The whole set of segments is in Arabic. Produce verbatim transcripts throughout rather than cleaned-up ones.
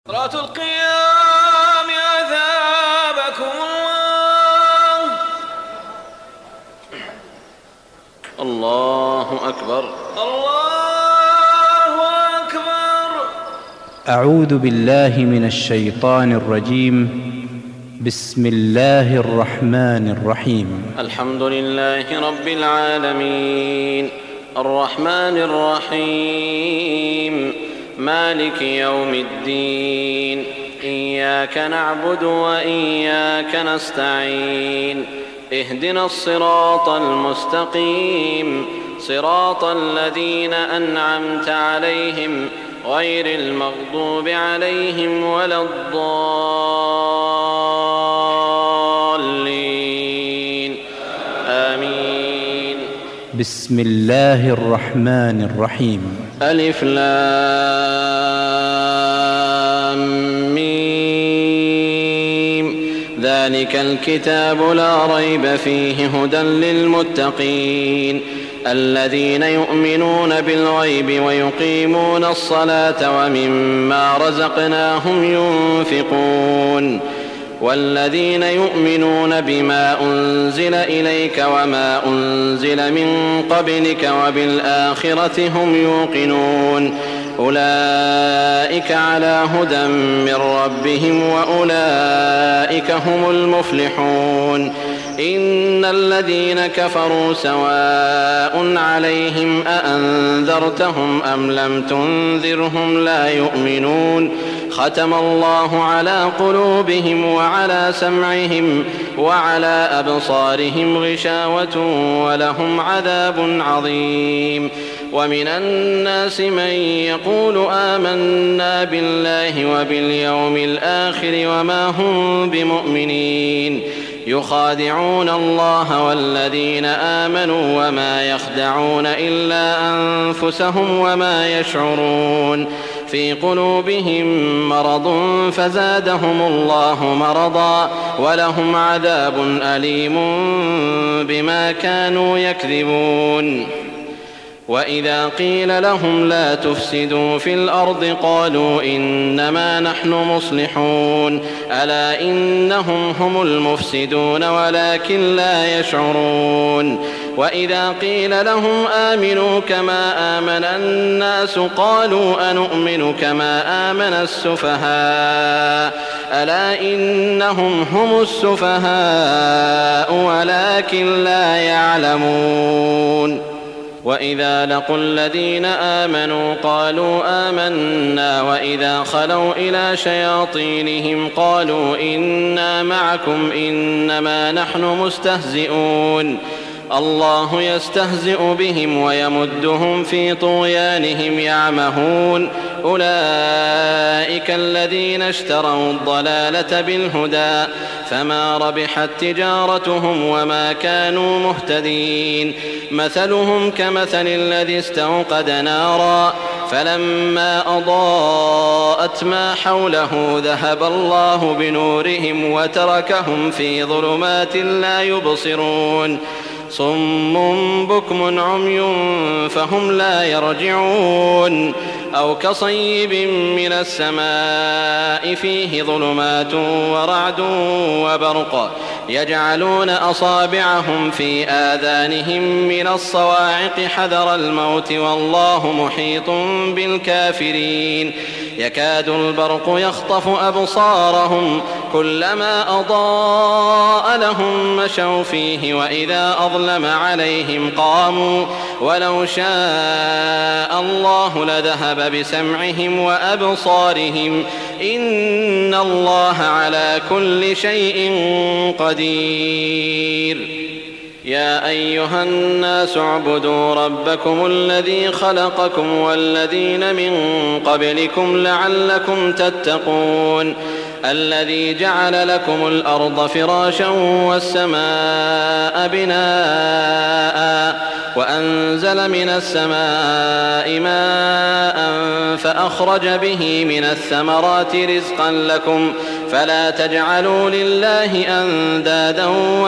صلاة القيام أثابكم الله. الله أكبر الله أكبر. أعوذ بالله من الشيطان الرجيم. بسم الله الرحمن الرحيم. الحمد لله رب العالمين الرحمن الرحيم مالك يوم الدين. إياك نعبد وإياك نستعين. اهدنا الصراط المستقيم صراط الذين أنعمت عليهم غير المغضوب عليهم ولا الضالين آمين. بسم الله الرحمن الرحيم. ألف لام ميم. ذلك الكتاب لا ريب فيه هدى للمتقين الذين يؤمنون بالغيب ويقيمون الصلاة ومما رزقناهم ينفقون والذين يؤمنون بما أنزل إليك وما أنزل من قبلك وبالآخرة هم يوقنون أولئك على هدى من ربهم وأولئك هم المفلحون. إن الذين كفروا سواء عليهم أأنذرتهم أم لم تنذرهم لا يؤمنون. ختم الله على قلوبهم وعلى سمعهم وعلى أبصارهم غشاوة ولهم عذاب عظيم. ومن الناس من يقول آمنا بالله وباليوم الآخر وما هم بمؤمنين يخادعون الله والذين آمنوا وما يخدعون إلا أنفسهم وما يشعرون. في قلوبهم مرض فزادهم الله مرضا ولهم عذاب أليم بما كانوا يكذبون. وإذا قيل لهم لا تفسدوا في الأرض قالوا إنما نحن مصلحون ألا إنهم هم المفسدون ولكن لا يشعرون. وإذا قيل لهم آمنوا كما آمن الناس قالوا أنؤمن كما آمن السفهاء ألا إنهم هم السفهاء ولكن لا يعلمون. وإذا لقوا الذين آمنوا قالوا آمنا وإذا خلوا إلى شياطينهم قالوا إنا معكم إنما نحن مستهزئون. الله يستهزئ بهم ويمدهم في طغيانهم يعمهون. أولئك الذين اشتروا الضلالة بالهدى فما ربحت تجارتهم وما كانوا مهتدين. مثلهم كمثل الذي استوقد نارا فلما أضاءت ما حوله ذهب الله بنورهم وتركهم في ظلمات لا يبصرون. صم بكم عمي فهم لا يرجعون. أو كصيب من السماء فيه ظلمات ورعد وبرق يجعلون أصابعهم في آذانهم من الصواعق حذر الموت والله محيط بالكافرين. يكاد البرق يخطف أبصارهم كلما أضاء لهم مشوا فيه وإذا أظلم عليهم قاموا ولو شاء الله لذهب بسمعهم وأبصارهم إن الله على كل شيء قدير. يا أيها الناس اعبدوا ربكم الذي خلقكم والذين من قبلكم لعلكم تتقون. الذي جعل لكم الأرض فراشا والسماء بناء وأنزل من السماء ماء فأخرج به من الثمرات رزقا لكم فلا تجعلوا لله أندادا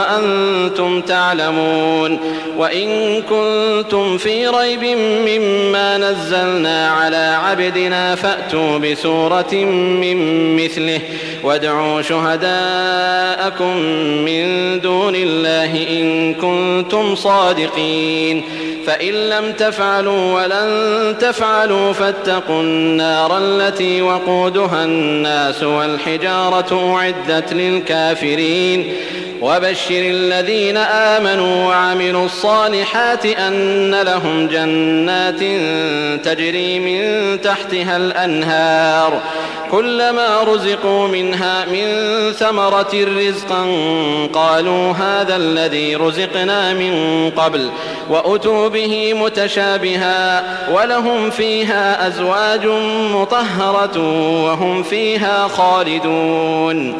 وأنتم تعلمون وإن كنتم في ريب مما نزلنا على عبدنا فأتوا بسورة من مثله وادعوا شهداءكم من دون الله إن كنتم صادقين فإن لم تفعلوا ولن تفعلوا فاتقوا النار التي وقودها الناس والحجارة أعدت للكافرين وبشر الذين آمنوا وعملوا الصالحات أن لهم جنات تجري من تحتها الأنهار كلما رزقوا منها من ثمرة رزقا قالوا هذا الذي رزقنا من قبل وأتوا به متشابها ولهم فيها أزواج مطهرة وهم فيها خالدون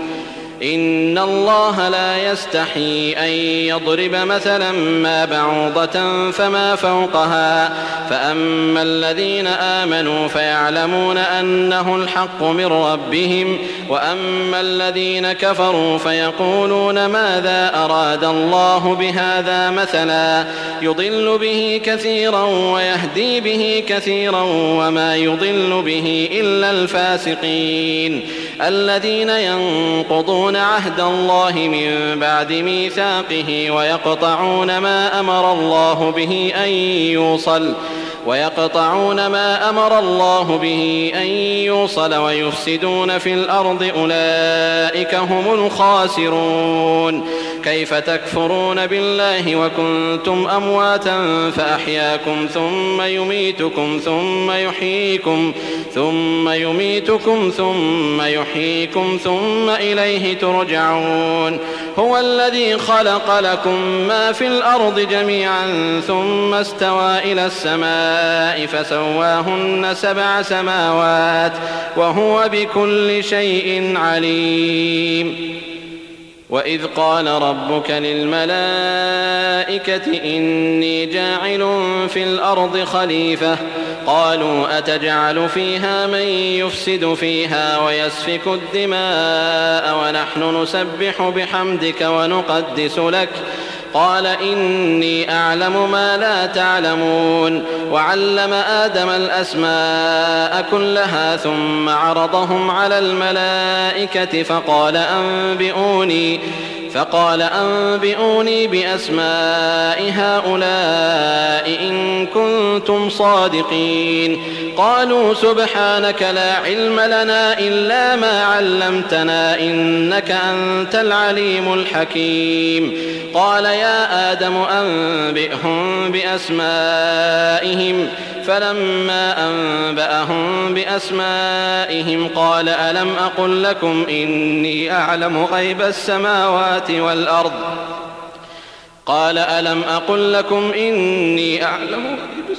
إن الله لا يستحي أن يضرب مثلا ما بعوضة فما فوقها فأما الذين آمنوا فيعلمون أنه الحق من ربهم وأما الذين كفروا فيقولون ماذا أراد الله بهذا مثلا يضل به كثيرا ويهدي به كثيرا وما يضل به إلا الفاسقين الذين ينقضون عهد الله من بعد ميثاقه ويقطعون ما أمر الله به أن يوصل ويقطعون ما أمر الله به أن يوصل ويفسدون في الأرض أولئك هم الخاسرون كيف تكفرون بالله وكنتم أمواتا فأحياكم ثم يميتكم ثم يحييكم ثم يميتكم ثم يحييكم ثم إليه ترجعون هو الذي خلق لكم ما في الأرض جميعا ثم استوى إلى السماء فسواهن سبع سماوات وهو بكل شيء عليم وإذ قال ربك للملائكة إني جاعل في الأرض خليفة قالوا أتجعل فيها من يفسد فيها ويسفك الدماء ونحن نسبح بحمدك ونقدس لك قال إني أعلم ما لا تعلمون وعلم آدم الأسماء كلها ثم عرضهم على الملائكة فقال أنبئوني فقال أنبئوني بأسماء هؤلاء إن كنتم صادقين قالوا سبحانك لا علم لنا إلا ما علمتنا إنك أنت العليم الحكيم قال يا آدم أنبئهم بأسمائهم فلما أنبأهم بأسمائهم قال ألم أقل لكم إني أعلم غيب السماوات والأرض قال ألم أقل لكم إني أعلم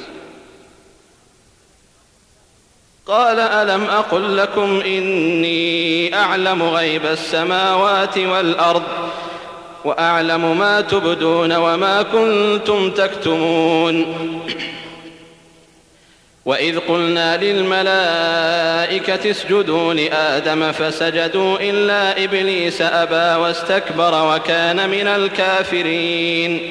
قال ألم أقل لكم إني أعلم غيب السماوات والأرض وأعلم ما تبدون وما كنتم تكتمون وإذ قلنا للملائكة اسجدوا لآدم فسجدوا إلا إبليس أبى واستكبر وكان من الكافرين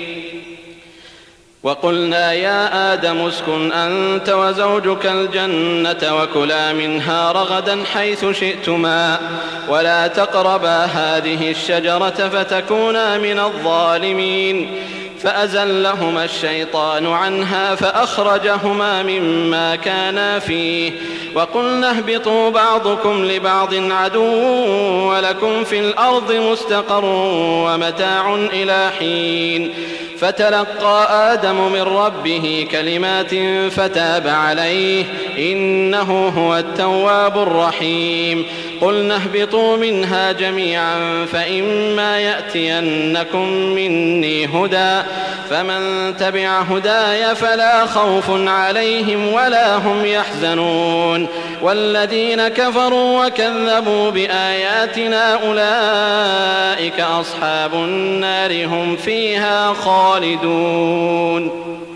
وقلنا يا آدم اسكن أنت وزوجك الجنة وكلا منها رغدا حيث شئتما ولا تقربا هذه الشجرة فتكونا من الظالمين فأزلهما الشيطان عنها فأخرجهما مما كانا فيه وقلنا اهبطوا بعضكم لبعض عدو ولكم في الأرض مستقر ومتاع إلى حين فتلقى آدم من ربه كلمات فتاب عليه إنه هو التواب الرحيم قلنا اهبطوا منها جميعا فإما يأتينكم مني هدى فمن تبع هداي فلا خوف عليهم ولا هم يحزنون والذين كفروا وكذبوا بآياتنا أولئك أصحاب النار أصحاب النار هم فيها خالدون. صدق الله العظيم. خالدون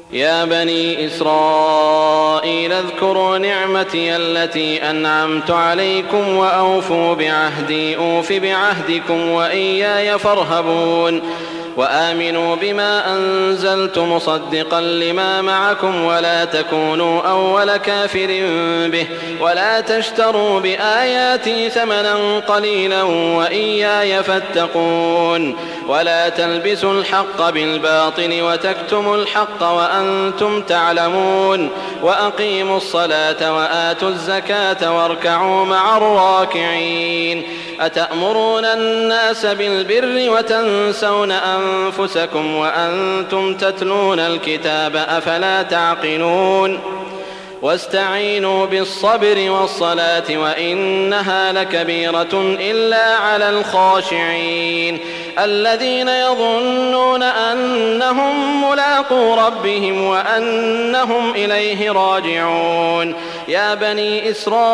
يا بني إسرائيل اذكروا نعمتي التي أنعمت عليكم وأوفوا بعهدي أوف بعهدكم وإياي فارهبون وآمنوا بما أنزلت مصدقا لما معكم ولا تكونوا أول كافر به ولا تشتروا بآياتي ثمنا قليلا وإياي فاتقون ولا تلبسوا الحق بالباطل وتكتموا الحق وأنتم تعلمون وأقيموا الصلاة وآتوا الزكاة واركعوا مع الراكعين أتأمرون الناس بالبر وتنسون أنفسكم وأنتم تتلون الكتاب أفلا تعقلون واستعينوا بالصبر والصلاة وإنها لكبيرة إلا على الخاشعين الذين يظنون أنهم ملاقو ربهم وأنهم إليه راجعون يا بني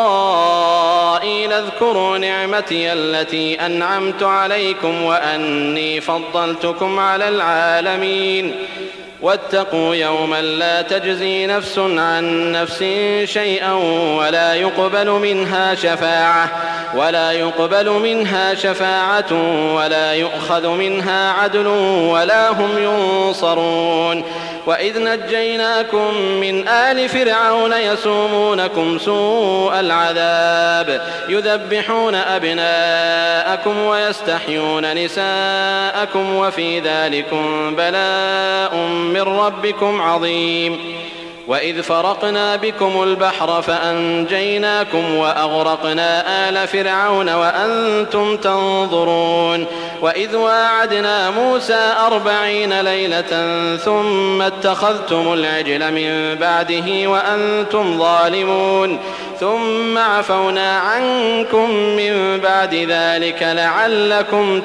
إسرائيل اذكروا نعمتي التي أنعمت عليكم وأني فضلتكم على العالمين واتقوا يوما لا تجزي نفس عن نفس شيئا ولا يقبل منها شفاعة ولا يقبل منها شفاعة ولا يؤخذ منها عدل ولا هم ينصرون وإذ نجيناكم من آل فرعون يسومونكم سوء العذاب يذبحون أبناءكم ويستحيون نساءكم وفي ذلكم بلاء من ربكم عظيم وإذ فرقنا بكم البحر فأنجيناكم وأغرقنا آل فرعون وأنتم تنظرون وإذ واعدنا موسى أربعين ليلة ثم اتخذتم العجل من بعده وأنتم ظالمون ثم عفونا عنكم من بعد ذلك لعلكم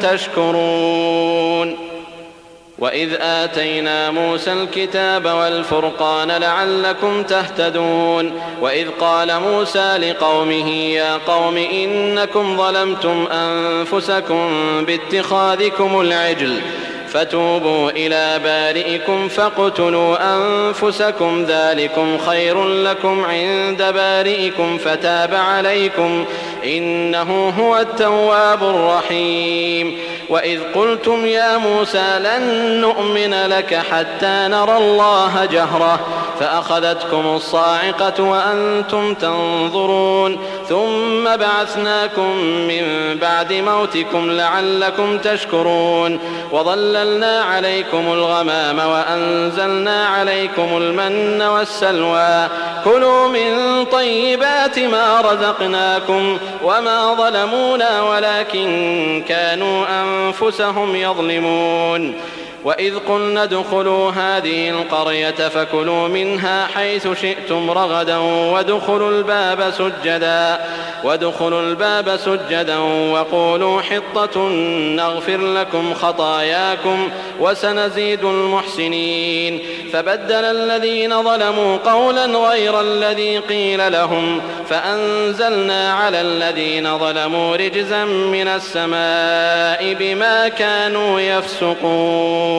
تشكرون وإذ آتينا موسى الكتاب والفرقان لعلكم تهتدون وإذ قال موسى لقومه يا قوم إنكم ظلمتم أنفسكم باتخاذكم العجل فتوبوا إلى بارئكم فاقتلوا أنفسكم ذلكم خير لكم عند بارئكم فتاب عليكم إنه هو التواب الرحيم وإذ قلتم يا موسى لن نؤمن لك حتى نرى الله جهرة فأخذتكم الصاعقة وأنتم تنظرون ثم بعثناكم من بعد موتكم لعلكم تشكرون وظللنا عليكم الغمام وأنزلنا عليكم المن والسلوى كلوا من طيبات ما رزقناكم وما ظلمونا ولكن كانوا أنفسهم يظلمون وإذ قلنا ادخلوا هذه القرية فكلوا منها حيث شئتم رغدا وادخلوا الباب سجدا وادخلوا الباب سجدا وقولوا حطة نغفر لكم خطاياكم وسنزيد المحسنين فبدل الذين ظلموا قولا غير الذي قيل لهم فأنزلنا على الذين ظلموا رجزا من السماء بما كانوا يفسقون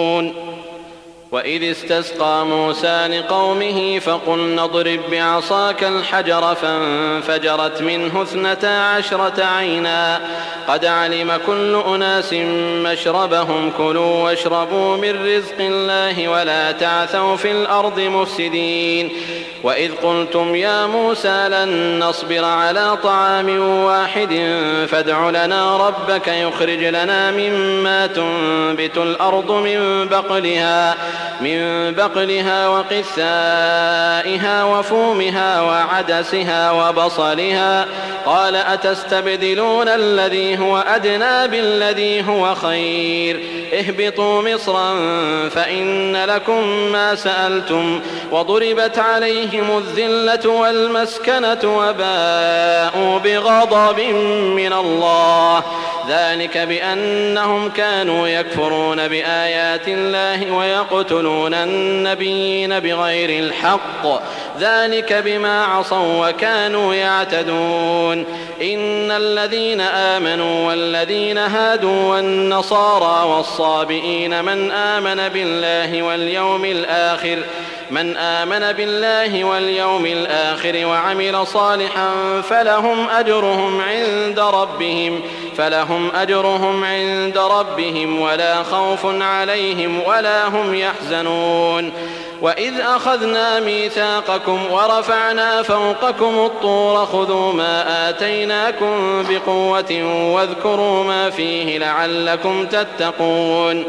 وإذ استسقى موسى لقومه فقلنا اضرب بعصاك الحجر فانفجرت منه اثنتا عشرة عينا قد علم كل أناس مشربهم كلوا واشربوا من رزق الله ولا تعثوا في الأرض مفسدين وإذ قلتم يا موسى لن نصبر على طعام واحد فادع لنا ربك يخرج لنا مما تنبت الأرض من بقلها من بقلها وقثائها وفومها وعدسها وبصلها قال أتستبدلون الذي هو أدنى بالذي هو خير اهبطوا مصرا فإن لكم ما سألتم وضربت عليهم الذلة والمسكنة وباءوا بغضب من الله ذلك بأنهم كانوا يكفرون بآيات الله ويقتلون النبيين بغير الحق ذلك بما عصوا وكانوا يعتدون إن الذين آمنوا والذين هادوا والنصارى والصابئين من آمن بالله واليوم الآخر من آمن بالله واليوم الآخر وعمل صالحا فلهم أجرهم عند ربهم فلهم أجرهم عند ربهم ولا خوف عليهم ولا هم يحزنون وإذ أخذنا ميثاقكم ورفعنا فوقكم الطور خذوا ما آتيناكم بقوة واذكروا ما فيه لعلكم تتقون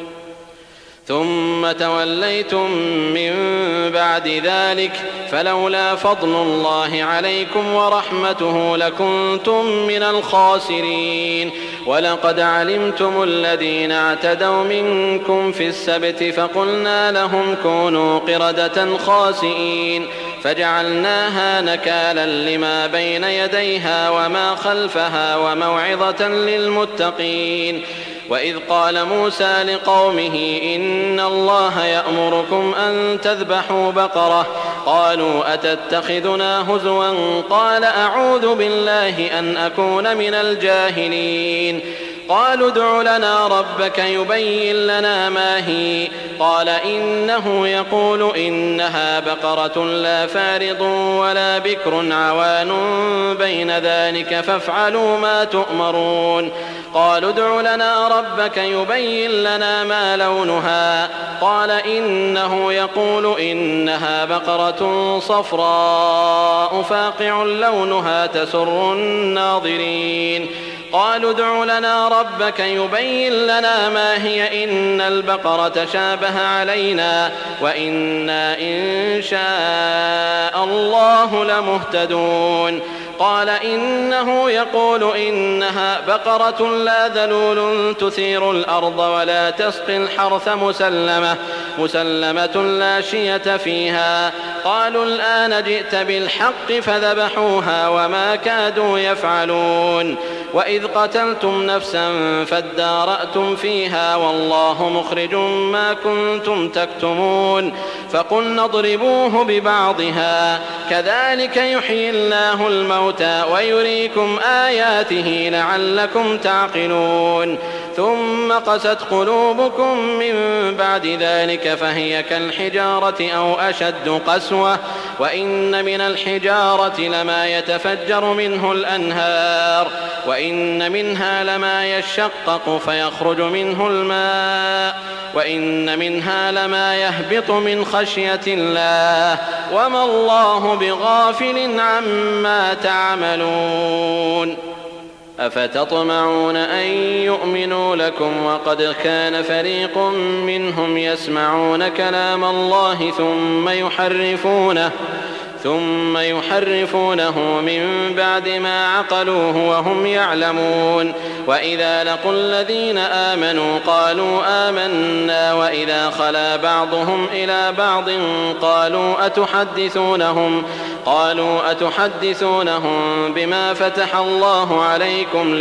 ثم توليتم من بعد ذلك فلولا فضل الله عليكم ورحمته لكنتم من الخاسرين ولقد علمتم الذين اعتدوا منكم في السبت فقلنا لهم كونوا قردة خاسئين فجعلناها نكالا لما بين يديها وما خلفها وموعظة للمتقين وإذ قال موسى لقومه إن الله يأمركم أن تذبحوا بقرة قالوا أتتخذنا هزوا قال أعوذ بالله أن أكون من الجاهلين قالوا ادع لنا ربك يبين لنا ما هي قال إنه يقول إنها بقرة لا فارض ولا بكر عوان بين ذلك فافعلوا ما تؤمرون قالوا ادع لنا ربك يبين لنا ما لونها قال إنه يقول إنها بقرة صفراء فاقع لونها تسر الناظرين قالوا ادع لنا ربك يبين لنا ما هي إن البقرة شابه علينا وإنا إن شاء الله لمهتدون قال إنه يقول إنها بقرة لا ذلول تثير الأرض ولا تسقي الحرث مسلمة مسلمة لا شية فيها قالوا الآن جئت بالحق فذبحوها وما كادوا يفعلون وإذ قتلتم نفسا فادارأتم فيها والله مخرج ما كنتم تكتمون فقلنا اضربوه ببعضها كذلك يحيي الله الموتى ويريكم آياته لعلكم تعقلون ثم قست قلوبكم من بعد ذلك فهي كالحجارة أو أشد قسوة وإن من الحجارة لما يتفجر منه الأنهار وإن منها لما يشقق فيخرج منه الماء وإن منها لما يهبط من خشية الله وما الله بغافل عما تعملون أفتطمعون أن يؤمنوا لكم وقد كان فريق منهم يسمعون كلام الله ثم يحرفونه ثم يحرفونه من بعد ما عقلوه وهم يعلمون وإذا لقوا الذين آمنوا قالوا آمنا وإذا خلا بعضهم إلى بعض قالوا أتحدثونهم قالوا أتحدثونهم بما فتح الله عليكم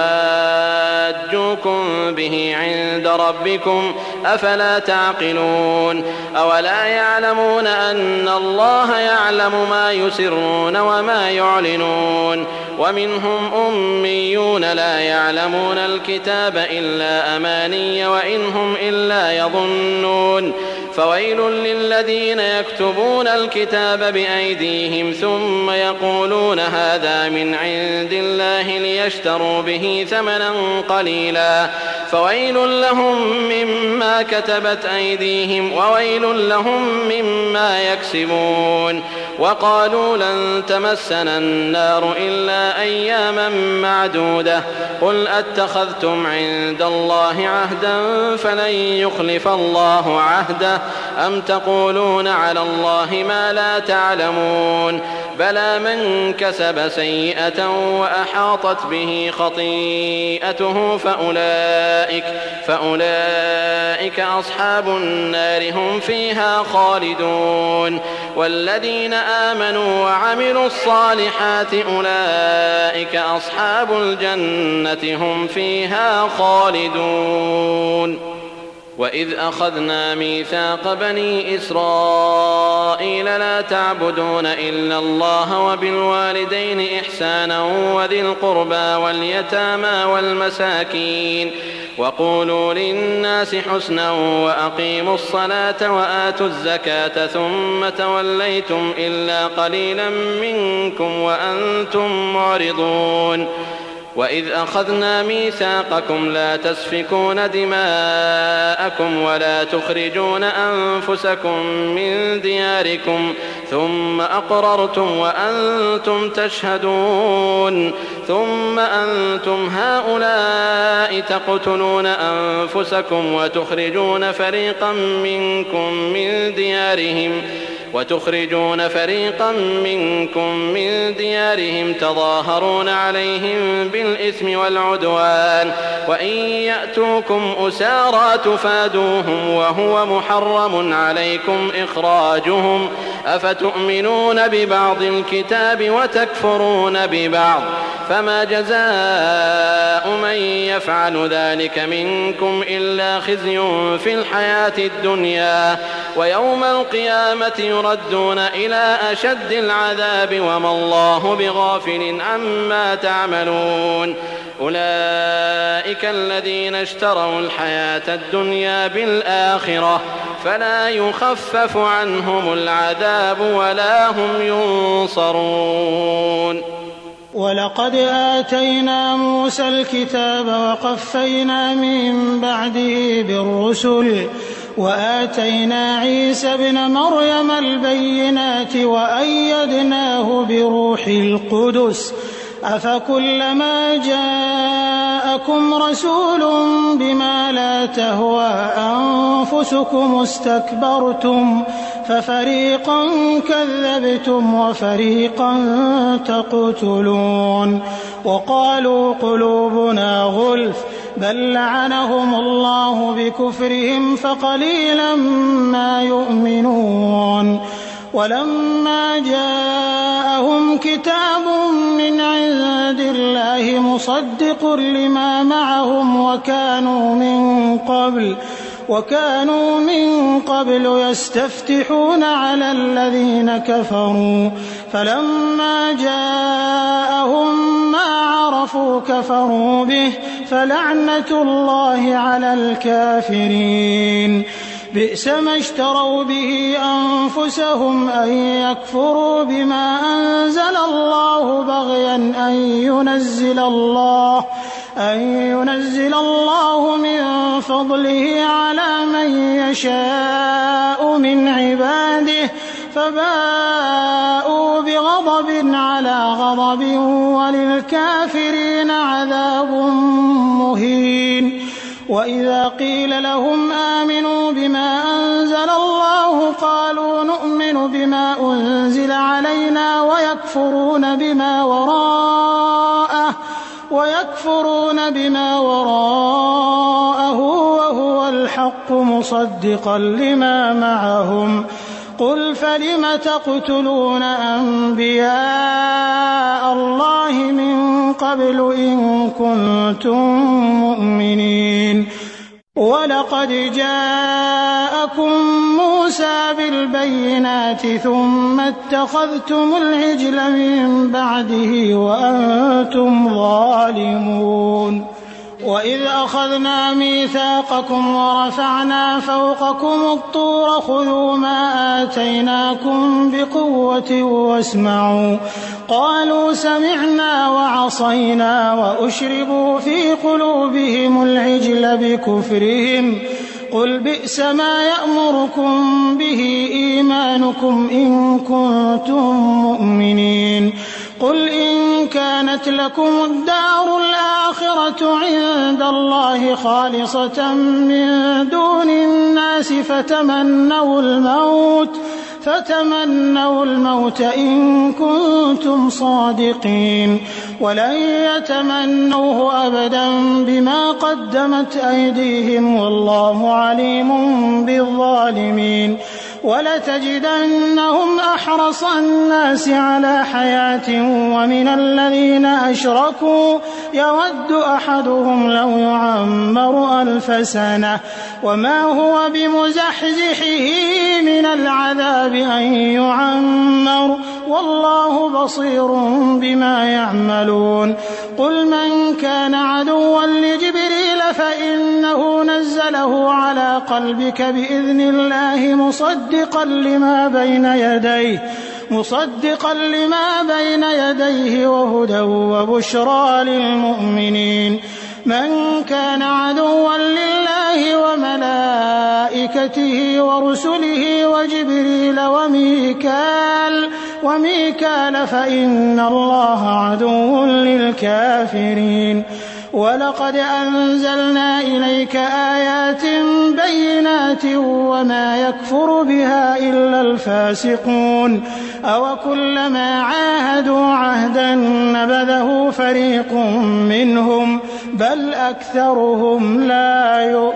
ليحاجوكم به عند ربكم أفلا تعقلون أولا يعلمون أن الله يعلم ما يسرون وما يعلنون ومنهم أميون لا يعلمون الكتاب إلا أماني وإن هم إلا يظنون فويل للذين يكتبون الكتاب بأيديهم ثم يقولون هذا من عند الله ليشتروا به ثمنا قليلا فويل لهم مما كتبت أيديهم وويل لهم مما يكسبون وقالوا لن تمسنا النار إلا أياما معدودة قل أتخذتم عند الله عهدا فلن يخلف الله عهده أم تقولون على الله ما لا تعلمون بلى من كسب سيئة وأحاطت به خطيئته فأولئك, فأولئك أصحاب النار هم فيها خالدون والذين آمنوا وعملوا الصالحات أولئك أصحاب الجنة هم فيها خالدون. وإذ أخذنا ميثاق بني إسرائيل لا تعبدون إلا الله وبالوالدين إحسانا وذي القربى واليتامى والمساكين وقولوا للناس حسنا وأقيموا الصلاة وآتوا الزكاة ثم توليتم إلا قليلا منكم وأنتم معرضون. وإذ أخذنا ميثاقكم لا تسفكون دماءكم ولا تخرجون أنفسكم من دياركم ثم أقررتم وأنتم تشهدون ثم أنتم هؤلاء تقتلون أنفسكم وتخرجون فريقا منكم من ديارهم وتخرجون فريقا منكم من ديارهم تظاهرون عليهم بالإثم والعدوان وإن يأتوكم أسارى تفادوهم وهو محرم عليكم إخراجهم أفتؤمنون ببعض الكتاب وتكفرون ببعض فما جزاء من يفعل ذلك منكم إلا خزي في الحياة الدنيا ويوم القيامة يردون إلى أشد العذاب وما الله بغافل عما تعملون. أولئك الذين اشتروا الحياة الدنيا بالآخرة فلا يخفف عنهم العذاب ولا هم ينصرون. ولقد آتينا موسى الكتاب وقفينا من بعده بالرسل وآتينا عيسى ابن مريم البينات وأيدناه بروح القدس أفكلما جاءكم رسول بما لا تهوى أنفسكم استكبرتم ففريقا كذبتم وفريقا تقتلون وقالوا قلوبنا غلف بل لعنهم الله بكفرهم فقليلا ما يؤمنون. ولما جاءهم كتاب من عند الله مصدق لما معهم وكانوا من قبل وكانوا من قبل يستفتحون على الذين كفروا فلما جاءهم ما عرفوا كفروا به فلعنة الله على الكافرين. بئس ما اشتروا به أنفسهم أن يكفروا بما أنزل الله بغيا أن ينزل الله أن ينزل الله من فضله على من يشاء من عباده فباءوا بغضب على غضب وللكافرين عذاب مهين. وإذا قيل لهم آمنوا بما أنزل الله قالوا نؤمن بما أنزل علينا ويكفرون بما وراءه ويكفرون بما وراءه وهو الحق مصدقا لما معهم قل فلم تقتلون أنبياء الله من قبل إن كنتم مؤمنين. ولقد جاءكم موسى بالبينات ثم اتخذتم العجل من بعده وأنتم ظالمون. وإذ أخذنا ميثاقكم ورفعنا فوقكم الطور خذوا ما آتيناكم بقوة واسمعوا قالوا سمعنا وعصينا وأشربوا في قلوبهم العجل بكفرهم قل بئس ما يأمركم به إيمانكم إن كنتم مؤمنين. قل إن كانت لكم الدار الآخرة عند الله خالصة من دون الناس فتمنوا الموت فتمنوا الموت إن كنتم صادقين ولن يتمنوه أبدا بما قدمت أيديهم والله عليم بالظالمين ولتجدنهم أحرص الناس على حياة ومن الذين أشركوا يود أحدهم لو يعمر ألف سنة وما هو بمزحزحه من العذاب أن يعمر والله بصير بما يعملون قل من كان عدوا لجبريل فإنه نزله على قلبك بإذن الله مصدقا لما بين يديه مصدقا لما بين يديه وهدى وبشرى للمؤمنين من كان عدوا لله وملائكته ورسله وجبريل وميكال وميكال فإن الله عدو للكافرين ولقد أنزلنا إليك آيات بينات وما يكفر بها إلا الفاسقون أوكلما عاهدوا عهدا نبذه فريق منهم بل أكثرهم لا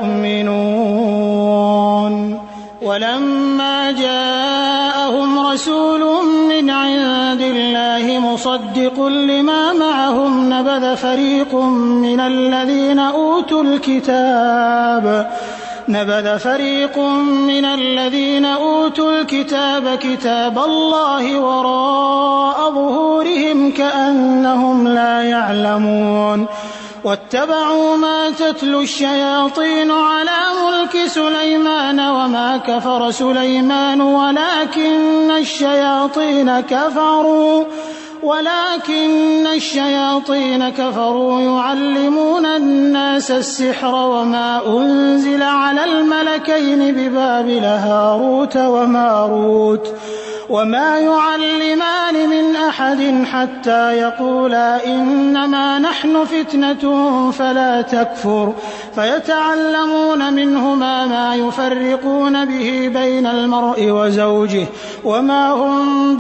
يؤمنون ولما جاءهم رسول من عند الله مصدق لما معهم نبذ فريق من الذين أوتوا الكتاب نبذ فريق من الذين أوتوا الكتاب كتاب الله وراء ظهورهم كأنهم لا يعلمون واتبعوا ما تتلو الشياطين على ملك سليمان وما كفر سليمان ولكن الشياطين كفروا ولكن الشياطين كفروا يعلمون الناس السحر وما أنزل على الملكين ببابل هاروت وماروت وما يعلمان من أحد حتى يقولا إنما نحن فتنة فلا تكفر فيتعلمون منهما ما يفرقون به بين المرء وزوجه وما هم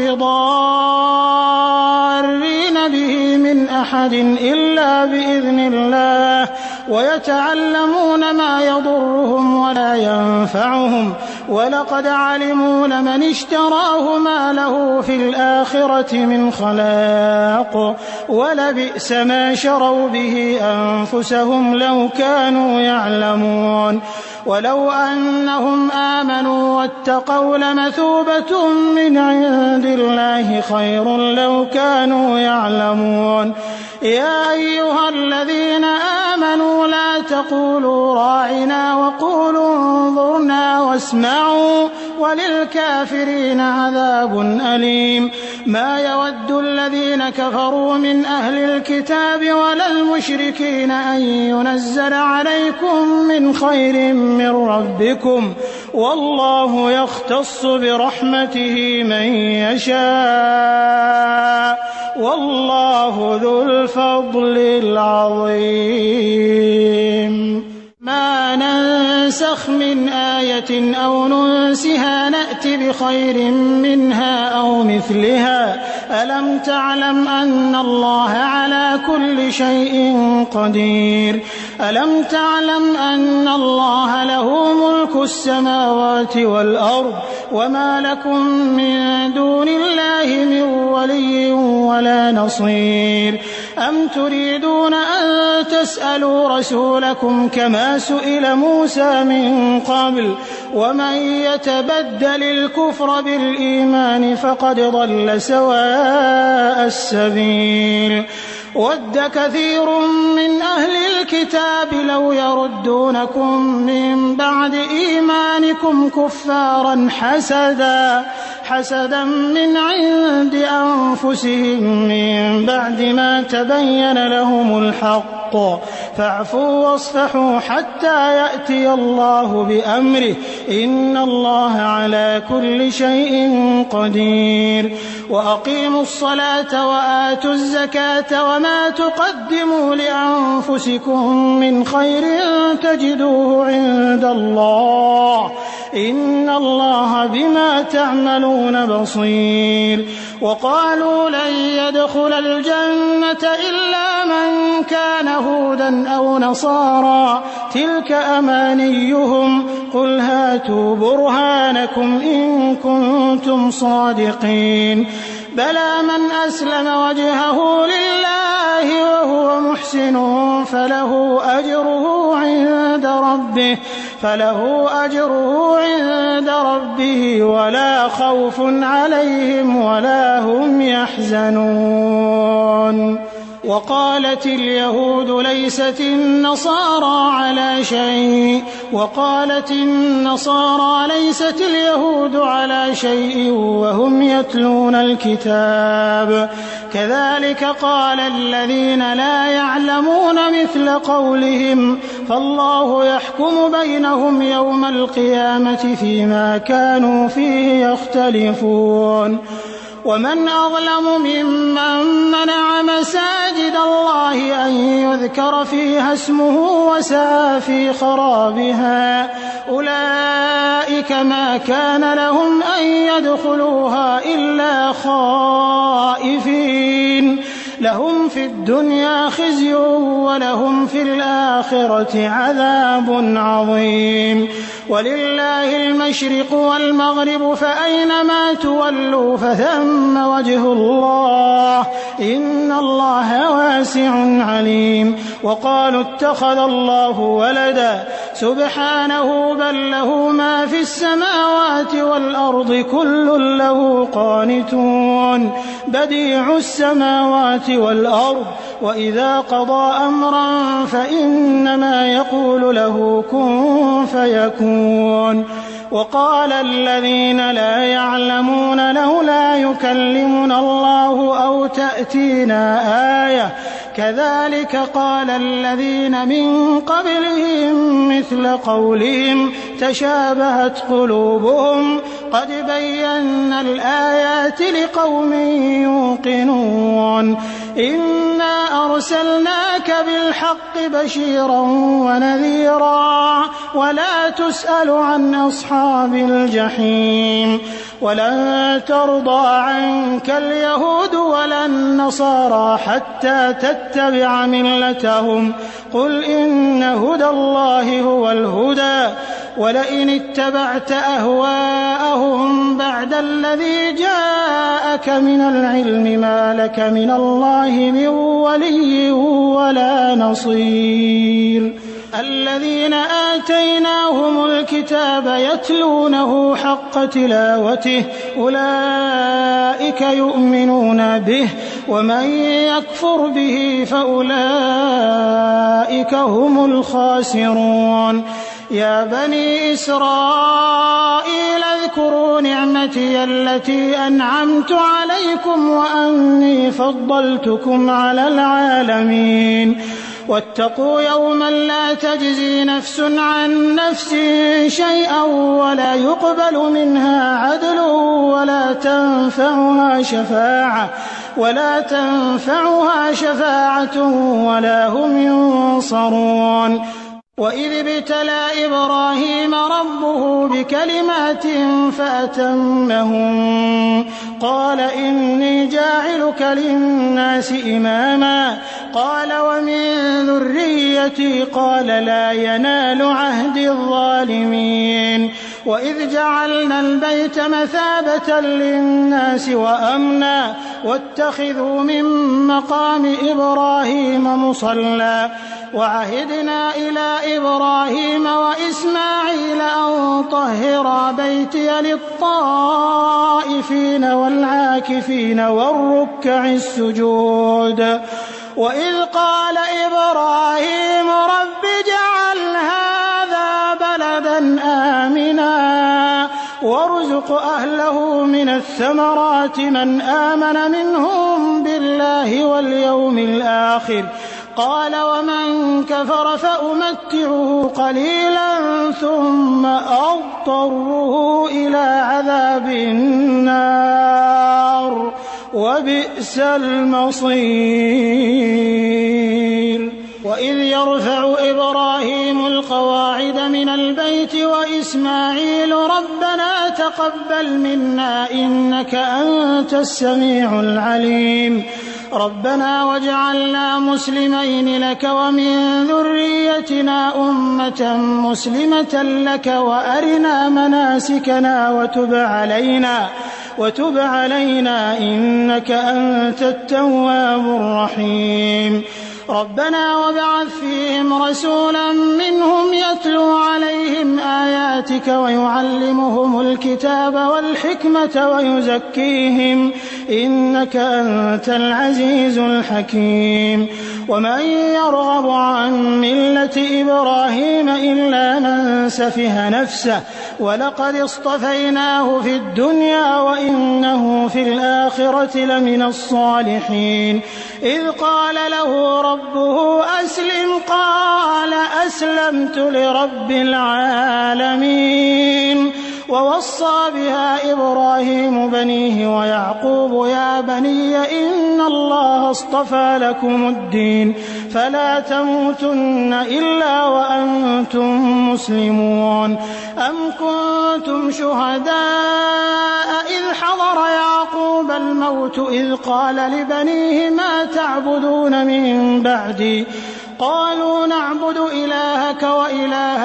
بضارين به من أحد إلا بإذن الله ويتعلمون ما يضرهم ولا ينفعهم ولقد علموا لمن اشتراه ما له في الآخرة من خلاق ولبئس ما شروا به أنفسهم لو كانوا يعلمون ولو أنهم آمنوا واتقوا لمثوبة من عند الله خير لو كانوا يعلمون يا أيها الذين آمنوا لا تقولوا راعنا وقولوا انظرنا واسمعوا وللكافرين عذاب أليم ما يود الذين كفروا من أهل الكتاب ولا المشركين أن ينزل عليكم من خير من ربكم والله يختص برحمته من يشاء والله ذو الفضل العظيم ما ننسخ من آية أو ننسها نأت بخير منها أو مثلها ألم تعلم أن الله على كل شيء قدير ألم تعلم أن الله له ملك السماوات والأرض وما لكم من دون الله من ولي ولا نصير أم تريدون أن تسألوا رسولكم كما سئل موسى من قبل ومن يتبدل الكفر بالإيمان فقد ضل سواء السبيل ود كثير من أهل الكتاب لو يردونكم من بعد إيمانكم كفارا حسدا حسدا من عند أنفسهم من بعد ما تبين لهم الحق بالحق فاعفوا واصفحوا حتى يأتي الله بأمره إن الله على كل شيء قدير وأقيموا الصلاة وآتوا الزكاة وما تقدموا لأنفسكم من خير تجدوه عند الله إن الله بما تعملون بصير وقالوا لن يدخل الجنة إلا من كان هودا أو نصارى تلك أمانيهم قل هاتوا برهانكم إن كنتم صادقين بلى من أسلم وجهه لله وهو محسن فله أجره عند ربه فله أجره عند ربه ولا خوف عليهم ولا هم يحزنون وقالت اليهود ليست النصارى على شيء وقالت النصارى ليست اليهود على شيء وهم يتلون الكتاب كذلك قال الذين لا يعلمون مثل قولهم فالله يحكم بينهم يوم القيامة فيما كانوا فيه يختلفون ومن أظلم ممن منع مساجد الله أن يذكر فيها اسمه وسعى في خرابها أولئك ما كان لهم أن يدخلوها إلا خائفين لهم في الدنيا خزي ولهم في الآخرة عذاب عظيم ولله المشرق والمغرب فأينما تولوا فثم وجه الله إن الله واسع عليم وقالوا اتخذ الله ولدا سبحانه بل له ما في السماوات والأرض كل له قانتون بديع السماوات والأرض وإذا قضى أمرا فإنما يقول له كن فيكون وقال الذين لا يعلمون لولا يكلمنا الله أو تأتينا آية كذلك قال الذين من قبلهم مثل قولهم تشابهت قلوبهم قد بينا الآيات لقوم يوقنون إنا أرسلناك بالحق بشيرا ونذيرا ولا تسأل عن أصحاب الجحيم ولن ترضى عنك اليهود ولا النصارى حتى تتبع ملتهم قل إن هدى الله هو الهدى ولئن اتبعت أهواءهم بعد الذي جاءك من العلم ما لك من الله من ولي ولا نصير الذين آتيناهم الكتاب يتلونه حق تلاوته أولئك يؤمنون به ومن يكفر به فأولئك هم الخاسرون يا بني إسرائيل اذكروا نعمتي التي أنعمت عليكم وأني فضلتكم على العالمين واتقوا يوما لا تجزي نفس عن نفس شيئا ولا يقبل منها عدل ولا تنفعها شفاعة ولا تنفعها شفاعة ولا هم ينصرون وإذ ابتلى إبراهيم ربه بكلمات فأتمهم قال إني جاعلك للناس إماما قال ومن ذريتي قال لا ينال عهد الظالمين وإذ جعلنا البيت مثابة للناس وأمنا واتخذوا من مقام إبراهيم مصلى وعهدنا إلى إبراهيم وإسماعيل أن طهرا بيتي للطائفين والعاكفين والركع السجود وإذ قال إبراهيم رب اجعل هذا بلدا آمنا وارزق أهله من الثمرات من آمن منهم بالله واليوم الآخر قال ومن كفر فأمتعه قليلا ثم أضطره إلى عذاب النار وبئس المصير. وإذ يرفع إبراهيم القواعد من البيت وإسماعيل ربنا تقبل منا إنك أنت السميع العليم ربنا واجعلنا مسلمين لك ومن ذريتنا أمة مسلمة لك وأرنا مناسكنا وتب علينا وتب علينا إنك أنت التواب الرحيم ربنا وابعث فيهم رسولا منهم يتلو عليهم آياتك ويعلمهم الكتاب والحكمة ويزكيهم إنك أنت العزيز الحكيم. ومن يرغب عن ملة إبراهيم إلا من سفه نفسه ولقد اصطفيناه في الدنيا وإنه في الآخرة لمن الصالحين إذ قال له ربه أسلم قال أسلمت لرب العالمين. ووصى بها إبراهيم بنيه ويعقوب يا بني إن الله اصطفى لكم الدين فلا تموتن إلا وأنتم مسلمون. أم كنتم شهداء إذ حضر يعقوب الموت إذ قال لبنيه ما تعبدون من بعدي قالوا نعبد إلهك وإله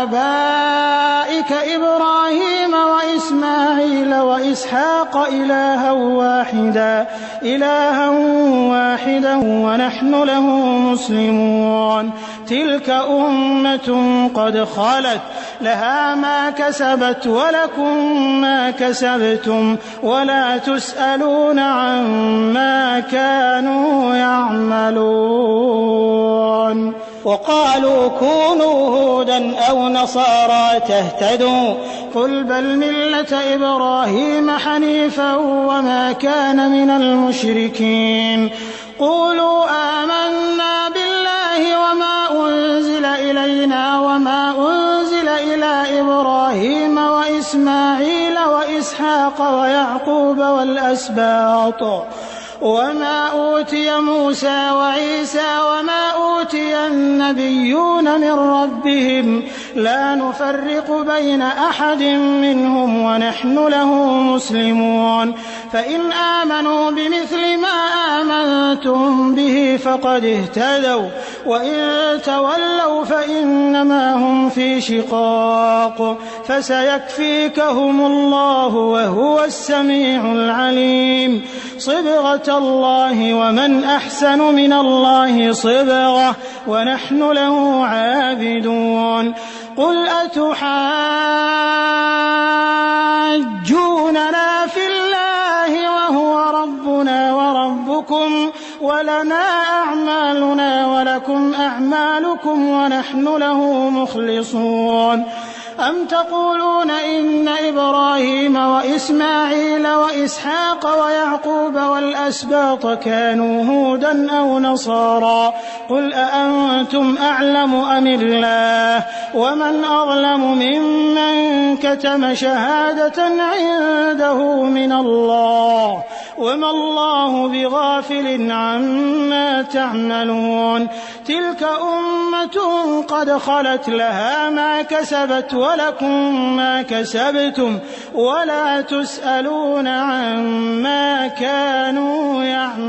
آبائك إبراهيم وإسماعيل وإسحاق إلها واحدا إلها واحدا ونحن له مسلمون. تلك أمة قد خلت لها ما كسبت ولكم ما كسبتم ولا تسألون عما كانوا يعملون. وقالوا كونوا هودا أو نصارى تهتدوا قل بل ملة إبراهيم حنيفا وما كان من المشركين. قولوا آمنا بالله وما أنزل إلينا وما أنزل إلى إبراهيم وإسماعيل وإسحاق ويعقوب والأسباط وما أوتي موسى وعيسى وما أوتي النبيون من ربهم لا نفرق بين أحد منهم ونحن له مسلمون. فإن آمنوا بمثل ما آمنتم به فقد اهتدوا وإن تولوا فإنما هم في شقاق فسيكفيكهم الله وهو السميع العليم. صبغة الله ومن أحسن من الله صبغة ونحن له عابدون. قل أتحاجوننا في الله وهو ربنا وربكم ولنا أعمالنا ولكم أعمالكم ونحن له مخلصون. أم تقولون إن إبراهيم وإسماعيل وإسحاق ويعقوب والأسباط كانوا هودا أو نصارى قل أأنتم أعلم أم الله ومن أظلم ممن كتم شهادة عنده من الله وما الله بغافل عما تعملون. تلك أمة قد خلت لها ما كسبت ولكم ما كسبتم ولا تسألون عما كانوا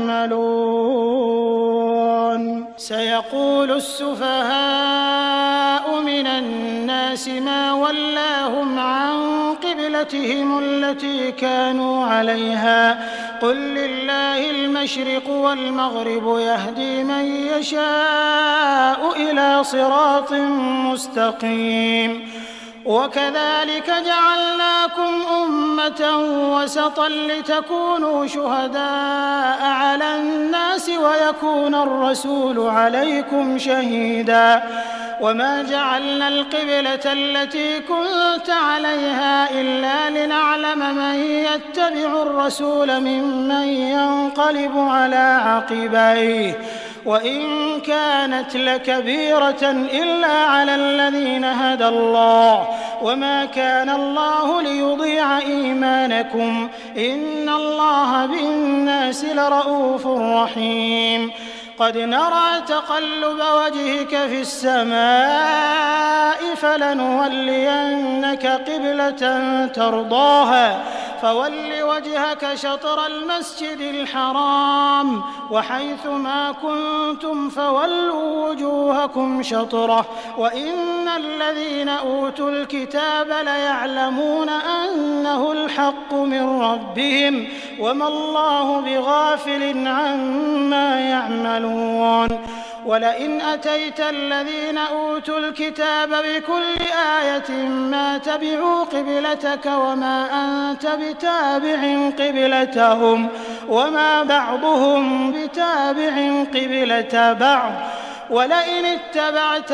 يعملون. سيقول السفهاء من الناس ما ولاهم عن قبلتهم التي كانوا عليها قل لله المشرق والمغرب يهدي من يشاء إلى صراط مستقيم. وكذلك جعلناكم أمة وسطا لتكونوا شهداء على الناس ويكون الرسول عليكم شهيدا. وما جعلنا القبلة التي كنت عليها إلا لنعلم من يتبع الرسول ممن ينقلب على عقبيه وإن كانت لكبيرة إلا على الذين هدى الله وما كان الله ليضيع إيمانكم إن الله بالناس لرءوف رحيم قد نرى تقلب وجهك في السماء فلنولينك قبلة ترضاها فول وجهك شطر المسجد الحرام وحيث ما كنتم فولوا وجوهكم شطره وإن الذين أوتوا الكتاب ليعلمون أنه الحق من ربهم وما الله بغافل عما يعملون ولئن أتيت الذين أوتوا الكتاب بكل آية ما تبعوا قبلتك وما أنت بتابع قبلتهم وما بعضهم بتابع قبلة بعض ولئن اتبعت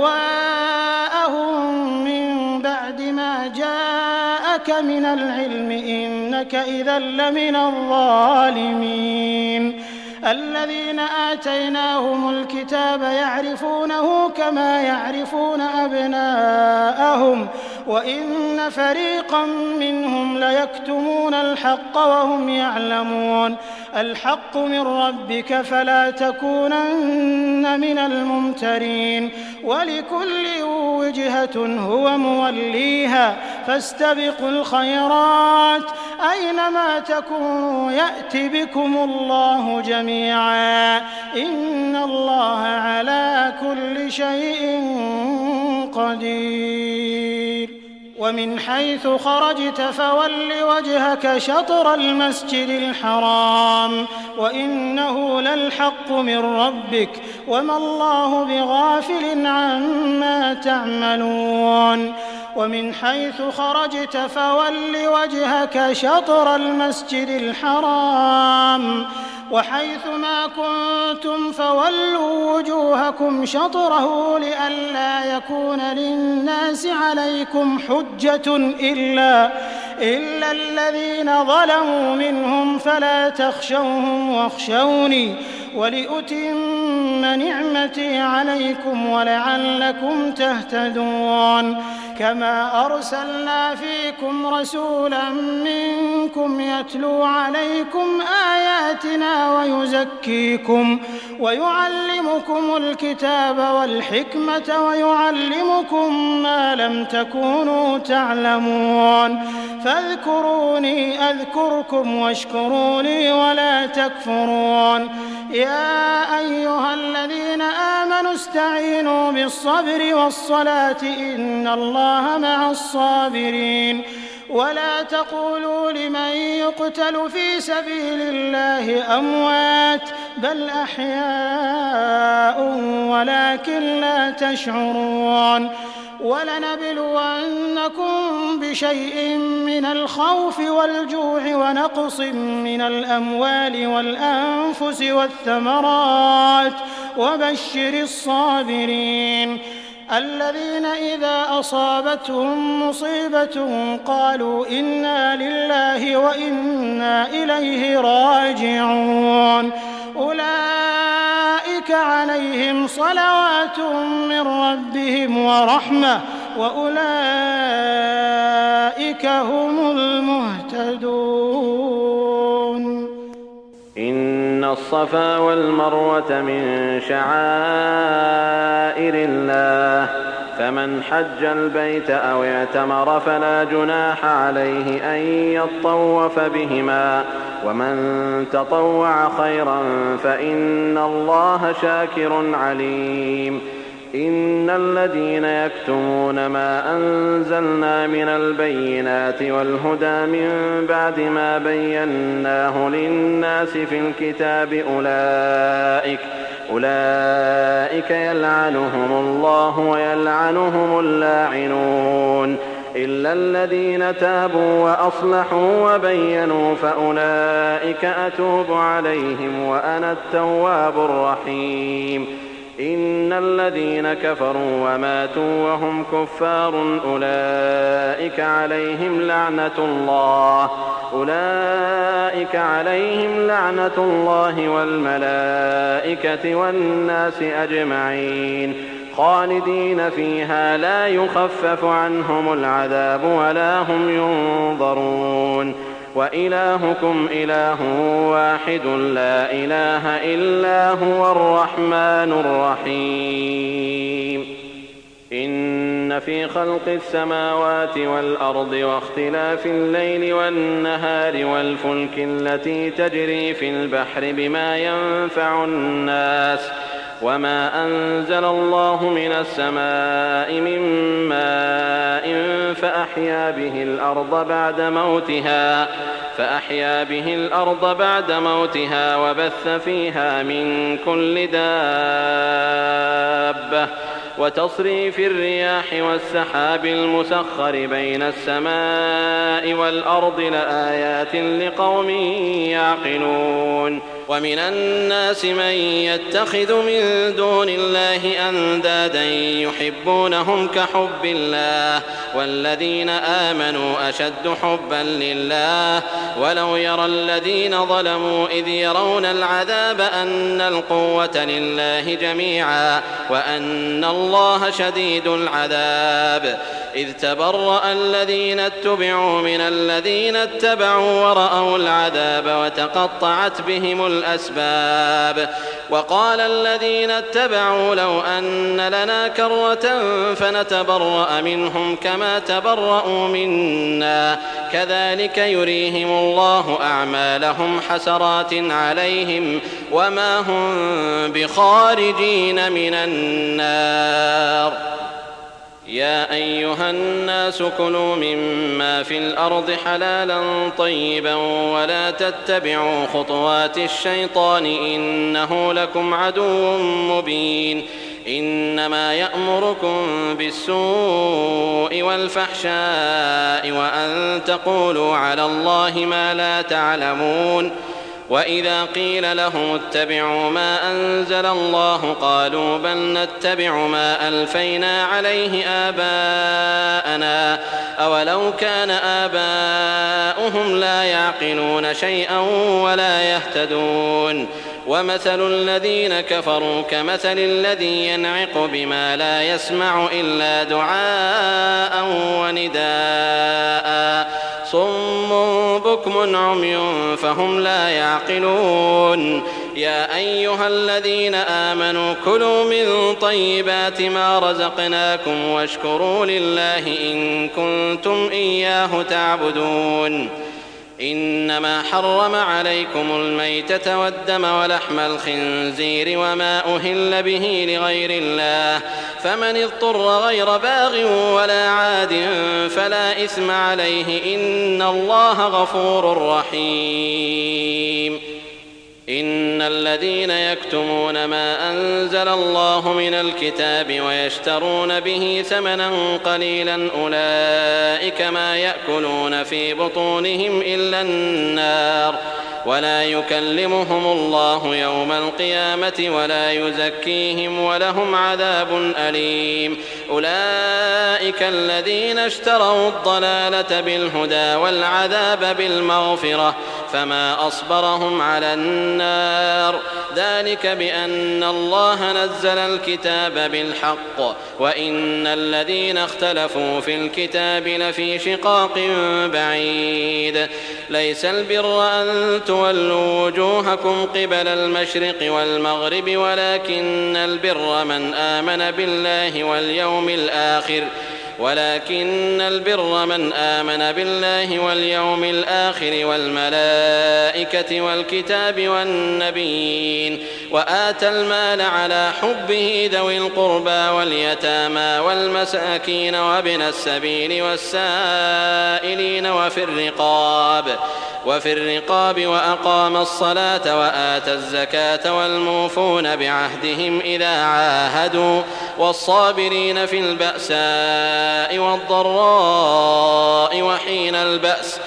أهواءهم من بعد ما جاءك من العلم إنك إذا لمن الظالمين الذين آتيناهم الكتاب يعرفونه كما يعرفون أبناءهم وإن فريقا منهم ليكتمون الحق وهم يعلمون الحق من ربك فلا تكونن من الممترين ولكل وجهة هو موليها فاستبقوا الخيرات أينما تكونوا يأت بكم الله جميعا إن الله على كل شيء قدير ومن حيث خرجت فول وجهك شطر المسجد الحرام وإنه للحق من ربك وما الله بغافل عما تعملون ومن حيث خرجت فول وجهك شطر المسجد الحرام وحيث ما كنتم فولوا وجوهكم شطره لئلا يكون للناس عليكم حجة إلا, إلا الذين ظلموا منهم فلا تخشوهم واخشوني ولأتم نعمتي عليكم ولعلكم تهتدون كما أرسلنا فيكم رسولا منكم يتلو عليكم آياتنا ويزكيكم ويعلمكم الكتاب والحكمة ويعلمكم ما لم تكونوا تعلمون فاذكروني أذكركم واشكروا لي ولا تكفرون يا أيها الذين آمنوا استعينوا بالصبر والصلاة إن الله مع الصابرين ولا تقولوا لمن يقتل في سبيل الله أموات بل أحياء ولكن لا تشعرون ولنبلونكم بشيء من الخوف والجوع ونقص من الأموال والأنفس والثمرات وبشر الصابرين الذين إذا أصابتهم مصيبة قالوا إنا لله وإنا إليه راجعون أولئك عليهم صلوات من ربهم ورحمة وأولئك هم المهتدون إن الصفا والمروة من شعائر الله فمن حج البيت أو اعتمر فلا جناح عليه أن يطوف بهما ومن تطوع خيرا فإن الله شاكر عليم إن الذين يكتمون ما أنزلنا من البينات والهدى من بعد ما بيناه للناس في الكتاب أولئك أولئك يلعنهم الله ويلعنهم اللاعنون إلا الذين تابوا وأصلحوا وبينوا فأولئك أتوب عليهم وأنا التواب الرحيم إن إن الذين كفروا وماتوا وهم كفار أولئك عليهم لعنة الله أولئك عليهم لعنة الله والملائكة والناس أجمعين خالدين فيها لا يخفف عنهم العذاب ولا هم ينظرون وإلهكم إله واحد لا إله إلا هو الرحمن الرحيم إن في خلق السماوات والأرض واختلاف الليل والنهار والفلك التي تجري في البحر بما ينفع الناس وما أنزل الله من السماء من ماء فأحيا به الأرض بعد موتها فأحيا به الأرض بعد موتها وبث فيها من كل دابة وتصريف الرياح والسحاب المسخر بين السماء والأرض لآيات لقوم يعقلون ومن الناس من يتخذ من دون الله أندادا يحبونهم كحب الله والذين آمنوا أشد حبا لله ولو يرى الذين ظلموا إذ يرون العذاب أن القوة لله جميعا وأن الله شديد العذاب إذ تبرأ الذين اتبعوا من الذين اتبعوا ورأوا العذاب وتقطعت بهم الأسباب وقال الذين اتبعوا لو أن لنا كرة فنتبرأ منهم كما تبرأوا منا كذلك يريهم الله أعمالهم حسرات عليهم وما هم بخارجين من النار يا أيها الناس كلوا مما في الأرض حلالا طيبا ولا تتبعوا خطوات الشيطان إنه لكم عدو مبين إنما يأمركم بالسوء والفحشاء وأن تقولوا على الله ما لا تعلمون وإذا قيل لهم اتبعوا ما أنزل الله قالوا بل نتبع ما ألفينا عليه آباءنا أولو كان آباؤهم لا يعقلون شيئا ولا يهتدون ومثل الذين كفروا كمثل الذي ينعق بما لا يسمع إلا دعاء ونداء صم بكم عمي فهم لا يعقلون يا أيها الذين آمنوا كلوا من طيبات ما رزقناكم واشكروا لله إن كنتم إياه تعبدون إنما حرم عليكم الميتة والدم ولحم الخنزير وما أهل به لغير الله فمن اضطر غير باغ ولا عاد فلا إثم عليه إن الله غفور رحيم إن الذين يكتمون ما أنزل الله من الكتاب ويشترون به ثمنا قليلا أولئك ما يأكلون في بطونهم إلا النار ولا يكلمهم الله يوم القيامة ولا يزكيهم ولهم عذاب أليم أولئك الذين اشتروا الضلالة بالهدى والعذاب بالمغفرة فما أصبرهم على النار ذلك بأن الله نزل الكتاب بالحق وإن الذين اختلفوا في الكتاب لفي شقاق بعيد ليس البر أن تولوا وجوهكم قبل المشرق والمغرب ولكن البر من آمن بالله واليوم الآخر ولكن البر من آمن بالله واليوم الآخر والملائكة والكتاب والنبيين وآتى المال على حبه ذوي القربى واليتامى والمساكين وابن السبيل والسائلين وفي الرقاب وفي الرقاب وأقام الصلاة وآتى الزكاة والموفون بعهدهم إذا عاهدوا والصابرين في البأساء والضراء وحين البأس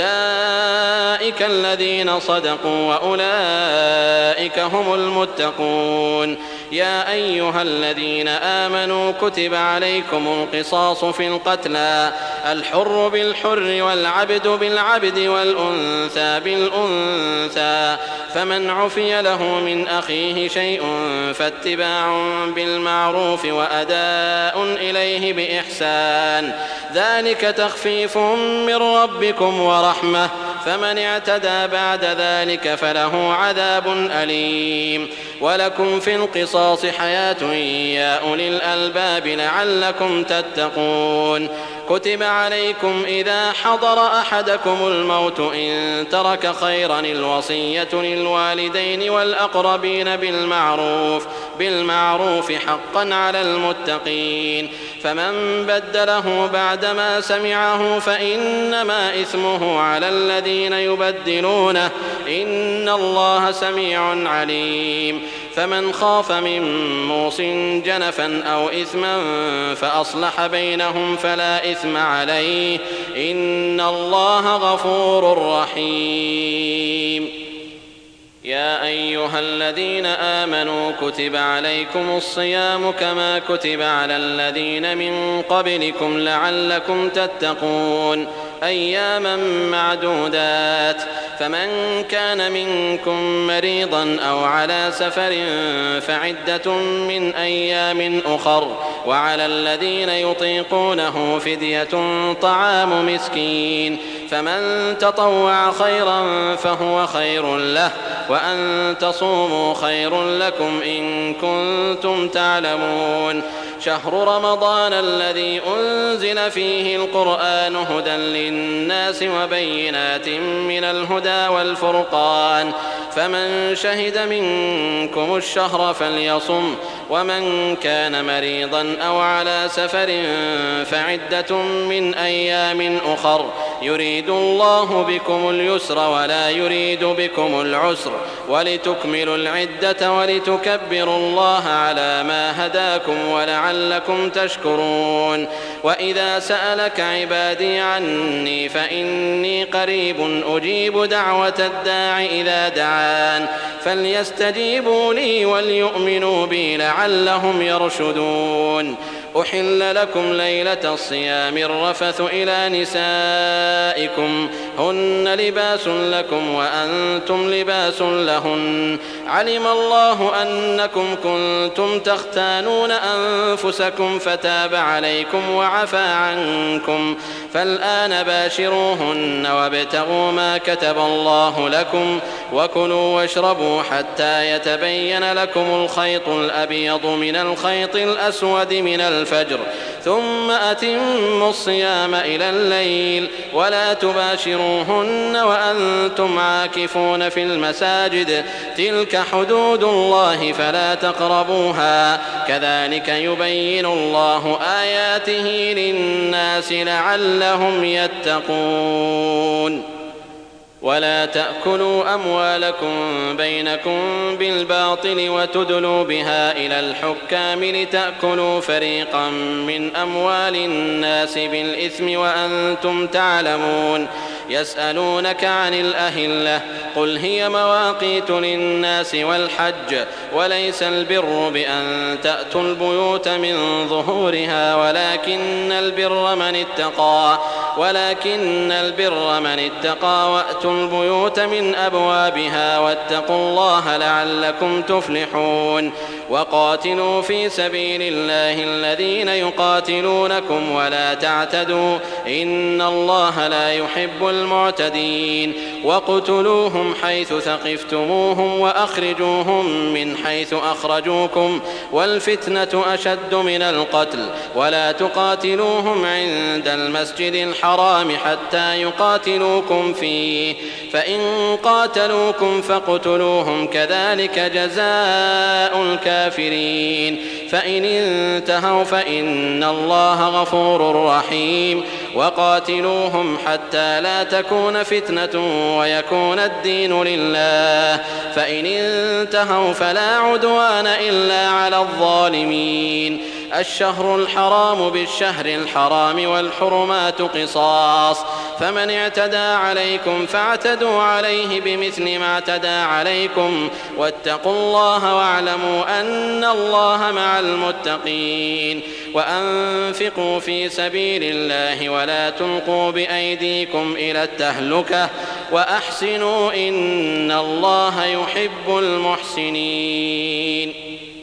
أولئك الذين صدقوا وأولئك هم المتقون يا أيها الذين آمنوا كتب عليكم القصاص في القتلى الحر بالحر والعبد بالعبد والأنثى بالأنثى فمن عفي له من أخيه شيء فاتباع بالمعروف وأداء إليه بإحسان ذلك تخفيف من ربكم ورحمة فمن اعتدى بعد ذلك فله عذاب أليم ولكم في القصاص حياة يا أولي الألباب لعلكم تتقون كتب عليكم إذا حضر أحدكم الموت إن ترك خيرا الوصية للوالدين والأقربين بالمعروف بالمعروف حقا على المتقين فمن بدله بعدما سمعه فإنما إثمه على الذين يبدلونه إن الله سميع عليم فمن خاف من موص جنفا أو إثما فأصلح بينهم فلا إثم عليه إن الله غفور رحيم يا أيها الذين آمنوا كتب عليكم الصيام كما كتب على الذين من قبلكم لعلكم تتقون أياما معدودات فمن كان منكم مريضا أو على سفر فعدة من أيام أخر وعلى الذين يطيقونه فدية طعام مسكين فمن تطوع خيرا فهو خير له وأن تصوموا خير لكم إن كنتم تعلمون شهر رمضان الذي أنزل فيه القرآن هدى للناس وبينات من الهدى والفرقان فمن شهد منكم الشهر فليصم ومن كان مريضا أو على سفر فعدة من أيام أخر يريد الله بكم اليسر ولا يريد بكم العسر ولتكملوا العدة ولتكبروا الله على ما هداكم ولعلكم تشكرون وإذا سألك عبادي عني فإني قريب أجيب دعوة الداع إذا دعان فليستجيبوا لي وليؤمنوا بي لعلهم يرشدون أحل لكم ليلة الصيام الرفث إلى نسائكم هن لباس لكم وأنتم لباس لهن علم الله أنكم كنتم تختانون أنفسكم فتاب عليكم وعفى عنكم فالآن باشروهن وابتغوا ما كتب الله لكم وكلوا واشربوا حتى يتبين لكم الخيط الأبيض من الخيط الأسود من الفجر ثم أتموا الصيام إلى الليل ولا تباشروهن وأنتم عاكفون في المساجد تلك حدود الله فلا تقربوها كذلك يبين الله آياته للناس لعلهم يتقون ولا تأكلوا أموالكم بينكم بالباطل وتدلوا بها إلى الحكام لتأكلوا فريقا من أموال الناس بالإثم وأنتم تعلمون يسألونك عن الأهلة قل هي مواقيت للناس والحج وليس البر بأن تأتوا البيوت من ظهورها ولكن البر من اتقى ولكن البر من اتقى وأتوا البيوت من أبوابها واتقوا الله لعلكم تفلحون وقاتلوا في سبيل الله الذين يقاتلونكم ولا تعتدوا إن الله لا يحب المعتدين وقتلوهم حيث ثقفتموهم وأخرجوهم من حيث أخرجوكم والفتنة أشد من القتل ولا تقاتلوهم عند المسجد الحرام حتى يقاتلوكم فيه فإن قاتلوكم فاقتلوهم كذلك جزاء الكافرين فإن انتهوا فإن الله غفور رحيم وقاتلوهم حتى لا تكون فتنة ويكون الدين لله فإن انتهوا فلا عدوان إلا على الظالمين الشهر الحرام بالشهر الحرام والحرمات قصاص، فمن اعتدى عليكم فاعتدوا عليه بمثل ما اعتدى عليكم، واتقوا الله واعلموا أن الله مع المتقين. وأنفقوا في سبيل الله ولا تلقوا بأيديكم إلى التهلكة وأحسنوا إن الله يحب المحسنين.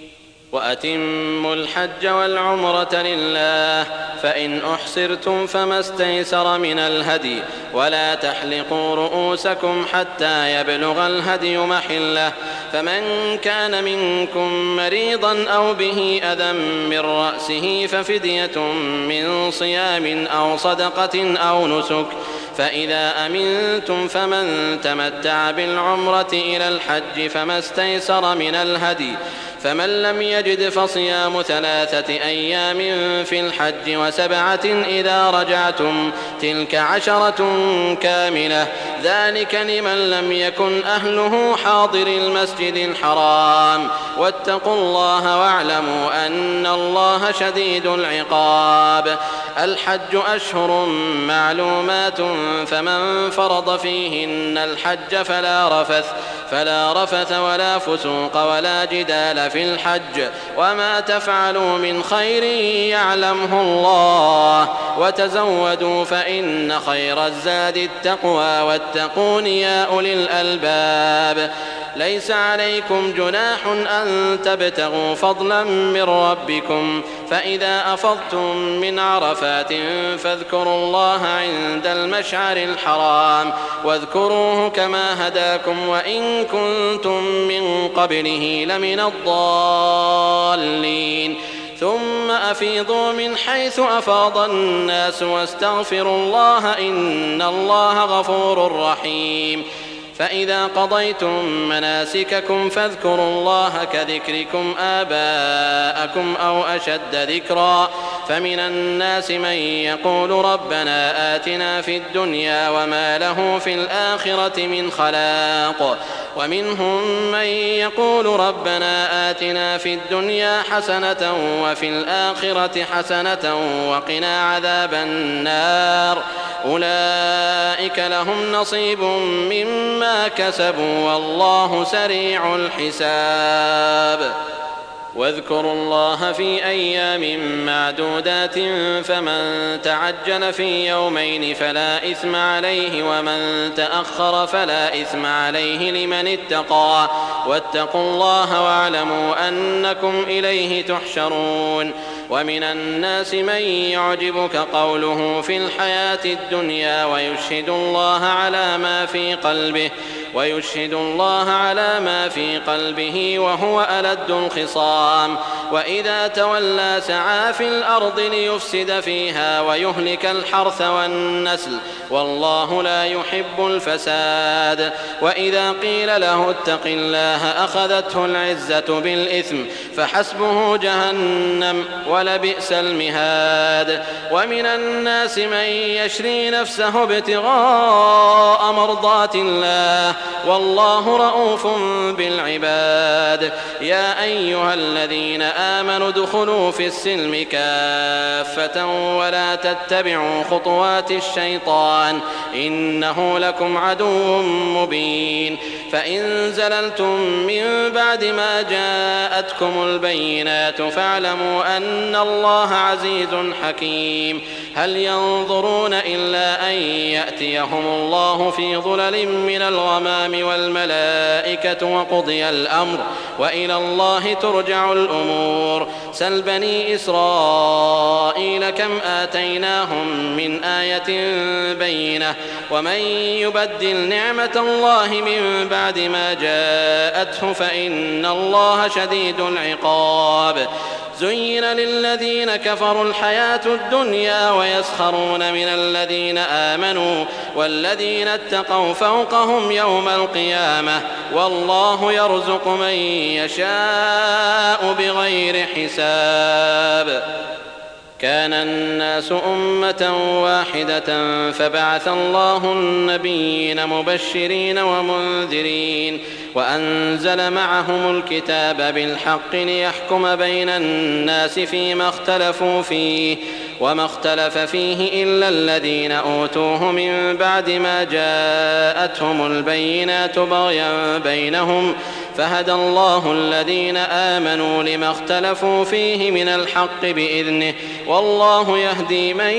وأتموا الحج والعمرة لله، فإن أحصرتم فما استيسر من الهدي، ولا تحلقوا رؤوسكم حتى يبلغ الهدي محله، فمن كان منكم مريضا أو به أذى من رأسه ففدية من صيام أو صدقة أو نسك، فإذا أمنتم فمن تمتع بالعمرة إلى الحج فما استيسر من الهدي، فمن لم يجد فصيام ثلاثة أيام في الحج وسبعة إذا رجعتم، تلك عشرة كاملة، ذلك لمن لم يكن أهله حاضر المسجد الحرام. واتقوا الله واعلموا أن الله شديد العقاب. الحج أشهر معلومات، فمن فرض فيهن الحج فلا رفث فلا رفث ولا فسوق ولا جدال في الحج، وما تفعلوا من خير يعلمه الله، وتزودوا فإن خير الزاد التقوى، واتقون يا أولي الألباب. ليس عليكم جناح أن تبتغوا فضلا من ربكم، فإذا أفضتم من عرفات فاذكروا الله عند المشعر الحرام، واذكروه كما هداكم وإن كنتم من قبله لمن الضالين. ثم أفيضوا من حيث أفاض الناس واستغفروا الله إن الله غفور رحيم. فإذا قضيتم مناسككم فاذكروا الله كذكركم آباءكم أو أشد ذكرا، فمن الناس من يقول ربنا آتنا في الدنيا وما له في الآخرة من خلاق، ومنهم من يقول ربنا آتنا في الدنيا حسنة وفي الآخرة حسنة وقنا عذاب النار، أولئك لهم نصيب مما كسبوا والله سريع الحساب. واذكروا الله في أيام معدودات، فمن تعجل في يومين فلا إثم عليه، ومن تأخر فلا إثم عليه لمن اتقى، واتقوا الله واعلموا أنكم إليه تحشرون. ومن الناس من يعجبك قوله في الحياة الدنيا ويشهد الله على ما في قلبه ويشهد الله على ما في قلبه وهو ألد الخصام، وإذا تولى سعى في الأرض ليفسد فيها ويهلك الحرث والنسل، والله لا يحب الفساد. وإذا قيل له اتق الله أخذته العزة بالإثم، فحسبه جهنم ولبئس المهاد. ومن الناس من يشري نفسه ابتغاء مرضات الله، والله رؤوف بالعباد. يا أيها الذين آمنوا ادخلوا في السلم كافة ولا تتبعوا خطوات الشيطان إنه لكم عدو مبين. فإن زللتم من بعد ما جاءتكم البينات فاعلموا أن الله عزيز حكيم. هل ينظرون إلا أن يأتيهم الله في ظلل من الغمام والملائكة وقضي الأمر وإلى الله ترجع الأمور. سل بني إسرائيل كم آتيناهم من آية بينة، ومن يبدل نعمة الله من بعد ما جاءته فإن الله شديد العقاب. زين للذين كفروا الحياة الدنيا ويسخرون من الذين آمنوا والذين اتقوا فوقهم يوم القيامة، والله يرزق من يشاء بغير حساب. كان الناس أمة واحدة فبعث الله النبيين مبشرين ومنذرين وأنزل معهم الكتاب بالحق ليحكم بين الناس فيما اختلفوا فيه وما اختلف فيه إلا الذين أوتوه من بعد ما جاءتهم البينات بغيا بينهم فهدى الله الذين آمنوا لما اختلفوا فيه من الحق بإذنه والله يهدي من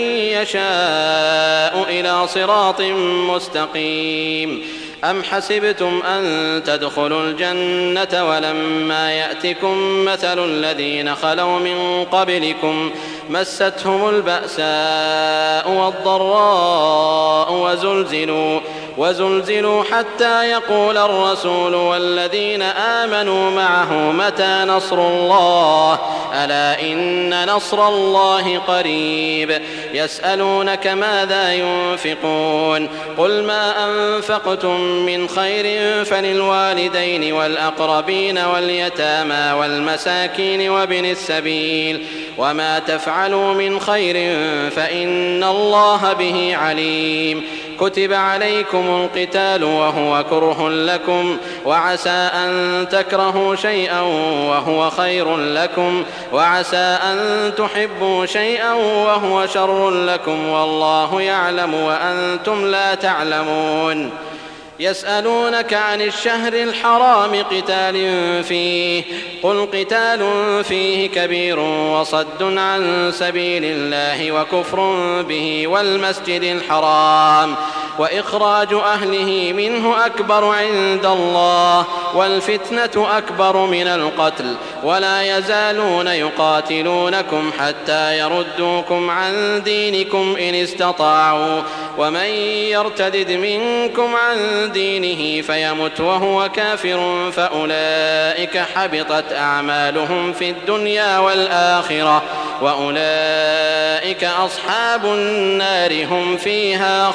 يشاء إلى صراط مستقيم. أم حسبتم أن تدخلوا الجنة ولما يأتكم مثل الذين خلوا من قبلكم مستهم البأساء والضراء وزلزلوا وزلزلوا حتى يقول الرسول والذين آمنوا معه متى نصر الله ألا إن نصر الله قريب. يسألونك ماذا ينفقون قل ما أنفقتم من خير فللوالدين والأقربين واليتامى والمساكين وابن السبيل وما تفعلوا من خير فإن الله به عليم. كتب عليكم القتال وهو كره لكم وعسى أن تكرهوا شيئا وهو خير لكم وعسى أن تحبوا شيئا وهو شر لكم والله يعلم وأنتم لا تعلمون. يسألونك عن الشهر الحرام قتال فيه قل قتال فيه كبير وصد عن سبيل الله وكفر به والمسجد الحرام وإخراج أهله منه أكبر عند الله والفتنة أكبر من القتل ولا يزالون يقاتلونكم حتى يردوكم عن دينكم إن استطاعوا ومن يرتدد منكم عن دينه فيمت وهو كافر فأولئك حبطت أعمالهم في الدنيا والآخرة وأولئك أصحاب النار هم فيها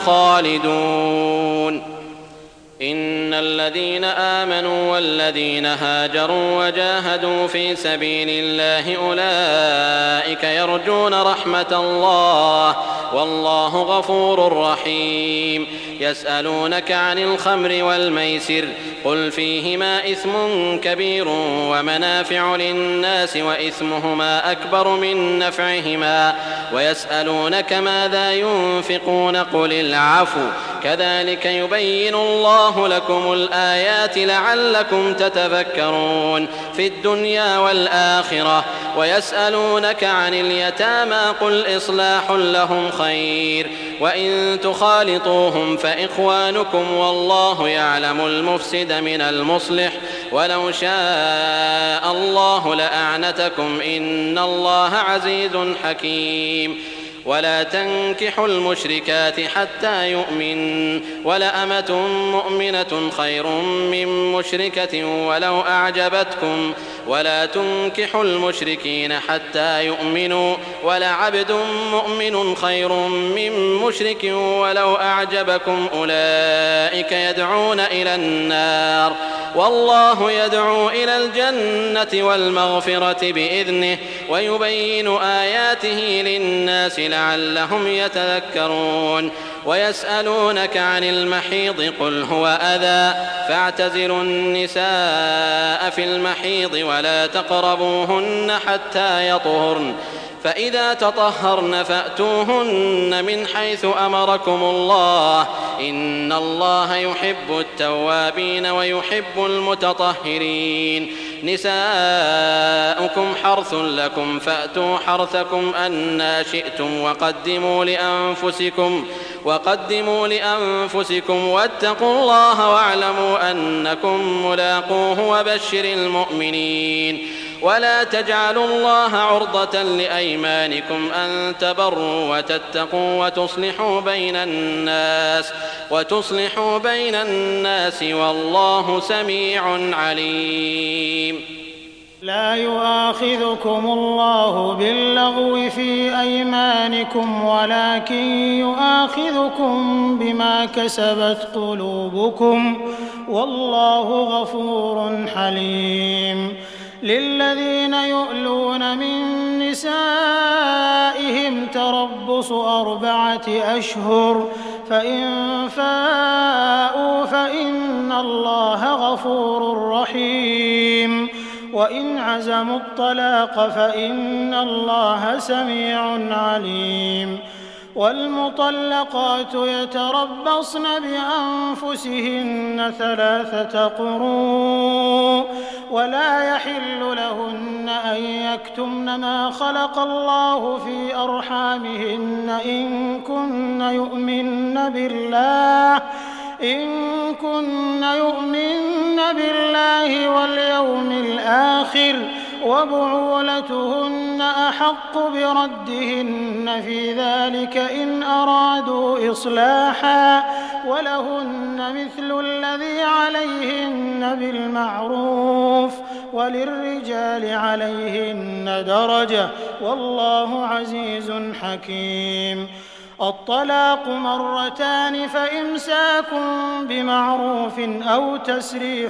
خالدون. إن الذين آمنوا والذين هاجروا وجاهدوا في سبيل الله أولئك يرجون رحمة الله والله غفور رحيم. يسألونك عن الخمر والميسر قل فيهما إثم كبير ومنافع للناس وإثمهما أكبر من نفعهما ويسألونك ماذا ينفقون قل العفو كذلك يبين الله لكم الآيات لعلكم تتفكرون في الدنيا والآخرة. ويسألونك عن اليتامى قل إصلاح لهم خير وإن تخالطوهم فإخوانكم والله يعلم المفسد من المصلح ولو شاء الله لأعنتكم إن الله عزيز حكيم. ولا تنكحوا المشركات حتى يؤمن ولأمة مؤمنة خير من مشركة ولو أعجبتكم ولا تنكحوا المشركين حتى يؤمنوا ولعبد مؤمن خير من مشرك ولو أعجبكم أولئك يدعون إلى النار والله يدعو إلى الجنة والمغفرة بإذنه ويبين آياته للناس لعلهم يتذكرون. ويسألونك عن المحيض قل هو أذى فاعتزلوا النساء في المحيض ولا تقربوهن حتى يطهرن فإذا تطهرن فأتوهن من حيث أمركم الله إن الله يحب التوابين ويحب المتطهرين. نساؤكم حرث لكم فأتوا حرثكم أنى شئتم وقدموا لأنفسكم وقدموا لأنفسكم واتقوا الله واعلموا أنكم ملاقوه وبشر المؤمنين. ولا تجعلوا الله عرضة لأيمانكم أن تبروا وتتقوا وتصلحوا بين الناس وتصلحوا بين الناس والله سميع عليم. لا يؤاخذكم الله باللغو في أيمانكم ولكن يؤاخذكم بما كسبت قلوبكم والله غفور حليم. للذين يؤلون من نسائهم تربص أربعة أشهر فإن فاءوا فإن الله غفور رحيم وإن عزموا الطلاق فإن الله سميع عليم والمطلقات يتربصن بأنفسهن ثلاثة قروء ولا يحل لهن أن يكتمن ما خلق الله في أرحامهن إن كن يؤمن بالله إن كن يؤمن بالله واليوم الآخر وبعولتهن أحق بردهن في ذلك إن أرادوا إصلاحا ولهن مثل الذي عليهن بالمعروف وللرجال عليهن درجة والله عزيز حكيم. الطلاق مرتان فإمساك بمعروف أو تسريح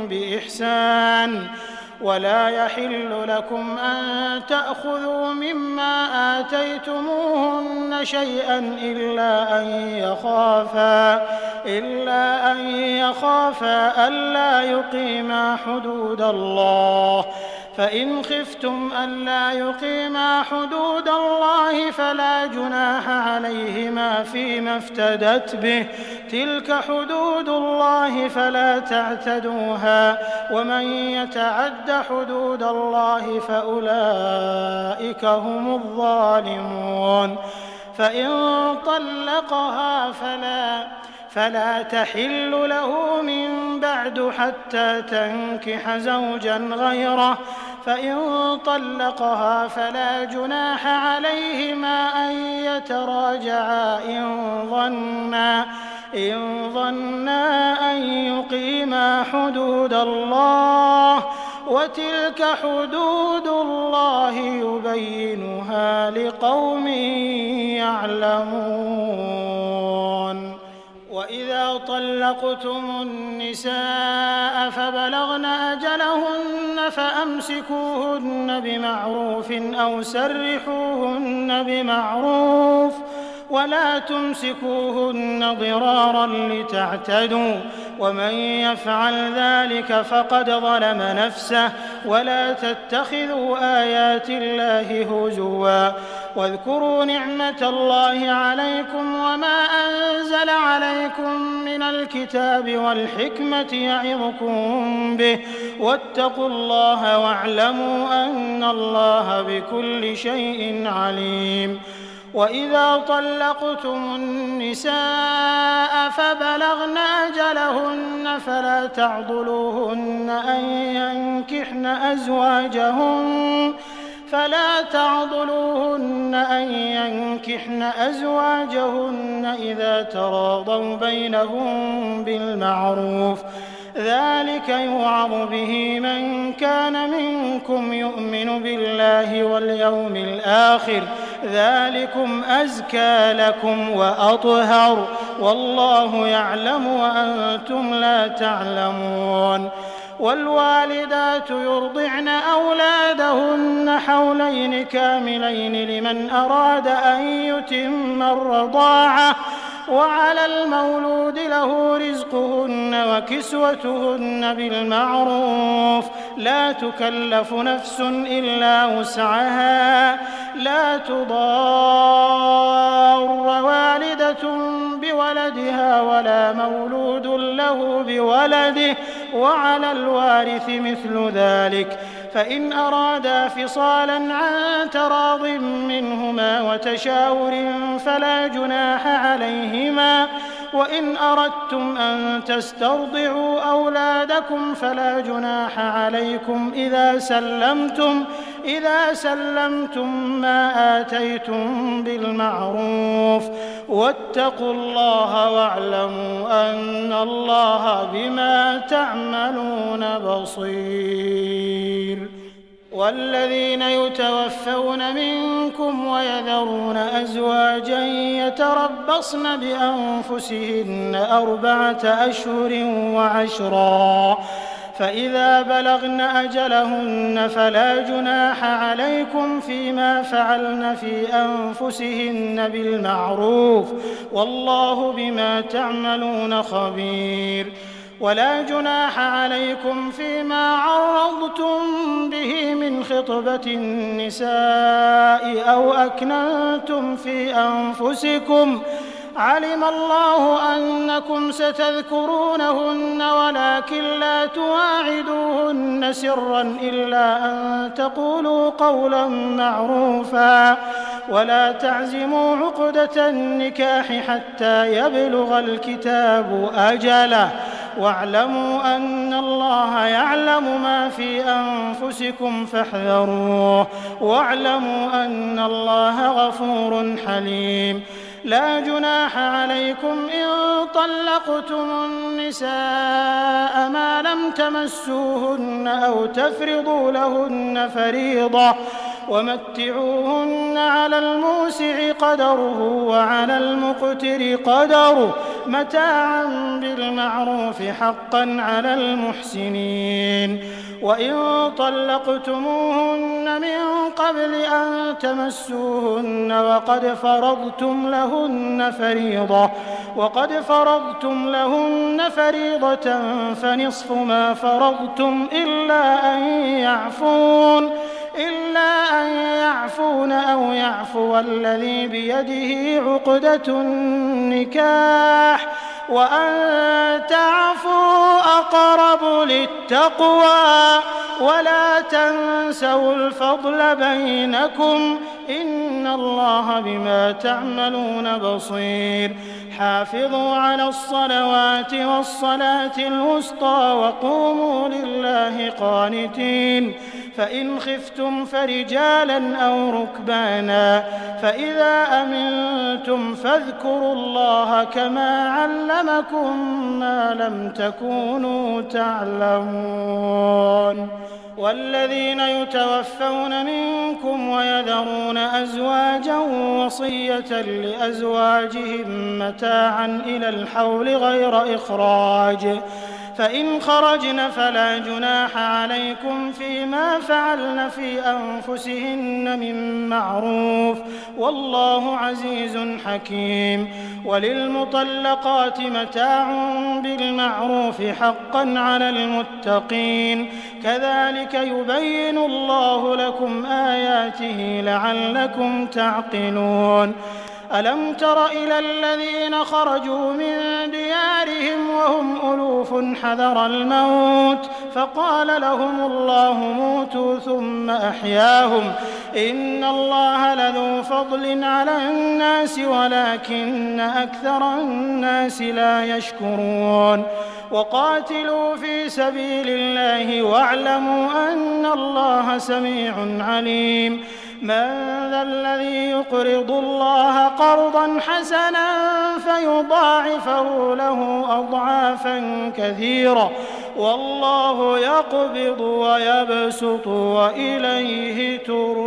بإحسان ولا يحل لكم أن تأخذوا مما آتيتموهن شيئا إلا أن يخافا إلا أن يخافا ألا يقيما حدود الله فإن خفتم ألا يقيما حدود الله فلا جناح عليهما فيما افتدت به تلك حدود الله فلا تعتدوها ومن يتعد حدود الله فأولئك هم الظالمون. فإن طلقها فلا فلا تحل له من بعد حتى تنكح زوجا غيره فإن طلقها فلا جناح عليهما أن يتراجعا إن ظنا إن ظنا أن يقيما حدود الله وتلك حدود الله يبينها لقوم يعلمون. وإذا طلقتم النساء فبلغن أجلهن فأمسكوهن بمعروف أو سرحوهن بمعروف ولا تمسكوهن ضرارا لتعتدوا ومن يفعل ذلك فقد ظلم نفسه ولا تتخذوا آيات الله هزوا واذكروا نعمة الله عليكم وما أنزل عليكم من الكتاب والحكمة يعظكم به واتقوا الله واعلموا أن الله بكل شيء عليم. وإذا طلقتم النساء فبلغن أجلهن فلا تعضلوهن أن ينكحن أزواجهن فلا تعضلوهن أن ينكحن أزواجهن إذا تراضوا بينهم بالمعروف ذلك يوعظ به من كان منكم يؤمن بالله واليوم الآخر ذلكم أزكى لكم وأطهر والله يعلم وأنتم لا تعلمون. والوالدات يرضعن أولادهن حولين كاملين لمن أراد أن يتم الرضاعة وعلى المولود له رزقهن وكسوتهن بالمعروف لا تكلف نفس إلا وسعها لا تضار والدة بولدها ولا مولود له بولده وعلى الوارث مثل ذلك فإن أرادا فصالا عن تراض منهما وتشاور فلا جناح عليهما وإن أردتم أن تسترضعوا أولادكم فلا جناح عليكم إذا سلمتم إذا سلمتم ما آتيتم بالمعروف واتقوا الله واعلموا أن الله بما تعملون بصير. والذين يتوفون منكم ويذرون أزواجا يتربصن بأنفسهن أربعة أشهر وعشرا فإذا بلغن أجلهن فلا جناح عليكم فيما فعلن في أنفسهن بالمعروف والله بما تعملون خبير. ولا جناح عليكم فيما عرضتم به من خطبة النساء أو أكننتم في أنفسكم علم الله أنكم ستذكرونهن ولكن لا تواعدوهن سرا إلا أن تقولوا قولا معروفا ولا تعزموا عقدة النكاح حتى يبلغ الكتاب أجله واعلموا أن الله يعلم ما في أنفسكم فاحذروه واعلموا أن الله غفور حليم. لا جناح عليكم إن طلقتم النساء ما لم تمسوهن أو تفرضوا لهن فريضة ومتعوهن على الموسع قدره وعلى المقتر قدره متاعا بالمعروف حقا على المحسنين. وإن طلقتموهن من قبل أن تمسوهن وقد فرضتم لهن فريضة وقد فرضتم لهن فريضة فنصف ما فرضتم إلا أن يعفون إلا أن يعفون أو يعفو الذي بيده عقدة النكاح وأن تعفوا أقرب للتقوى ولا تنسوا الفضل بينكم إن الله بما تعملون بصير. حافظوا على الصلوات والصلاة الوسطى وقوموا لله قانتين. فإن خفتم فرجالا أو ركبانا فإذا أمنتم فاذكروا الله كما علمكم ما لم تكونوا تعلمون. والذين يتوفون منكم ويذرون أزواجا وصية لأزواجهم متاعا إلى الحول غير إخراج فإن خرجن فلا جناح عليكم فيما فعلن في أنفسهن من معروف والله عزيز حكيم. وللمطلقات متاع بالمعروف حقا على المتقين كذلك يبين الله لكم آياته لعلكم تعقلون. ألم تر إلى الذين خرجوا من ديارهم وهم ألوف حذر الموت فقال لهم الله موتوا ثم أحياهم إن الله لذو فضل على الناس ولكن أكثر الناس لا يشكرون. وقاتلوا في سبيل الله واعلموا أن الله سميع عليم. من ذا الذي يقرض الله قرضا حسنا فيضاعفه له أضعافا كثيرة والله يقبض ويبسط وإليه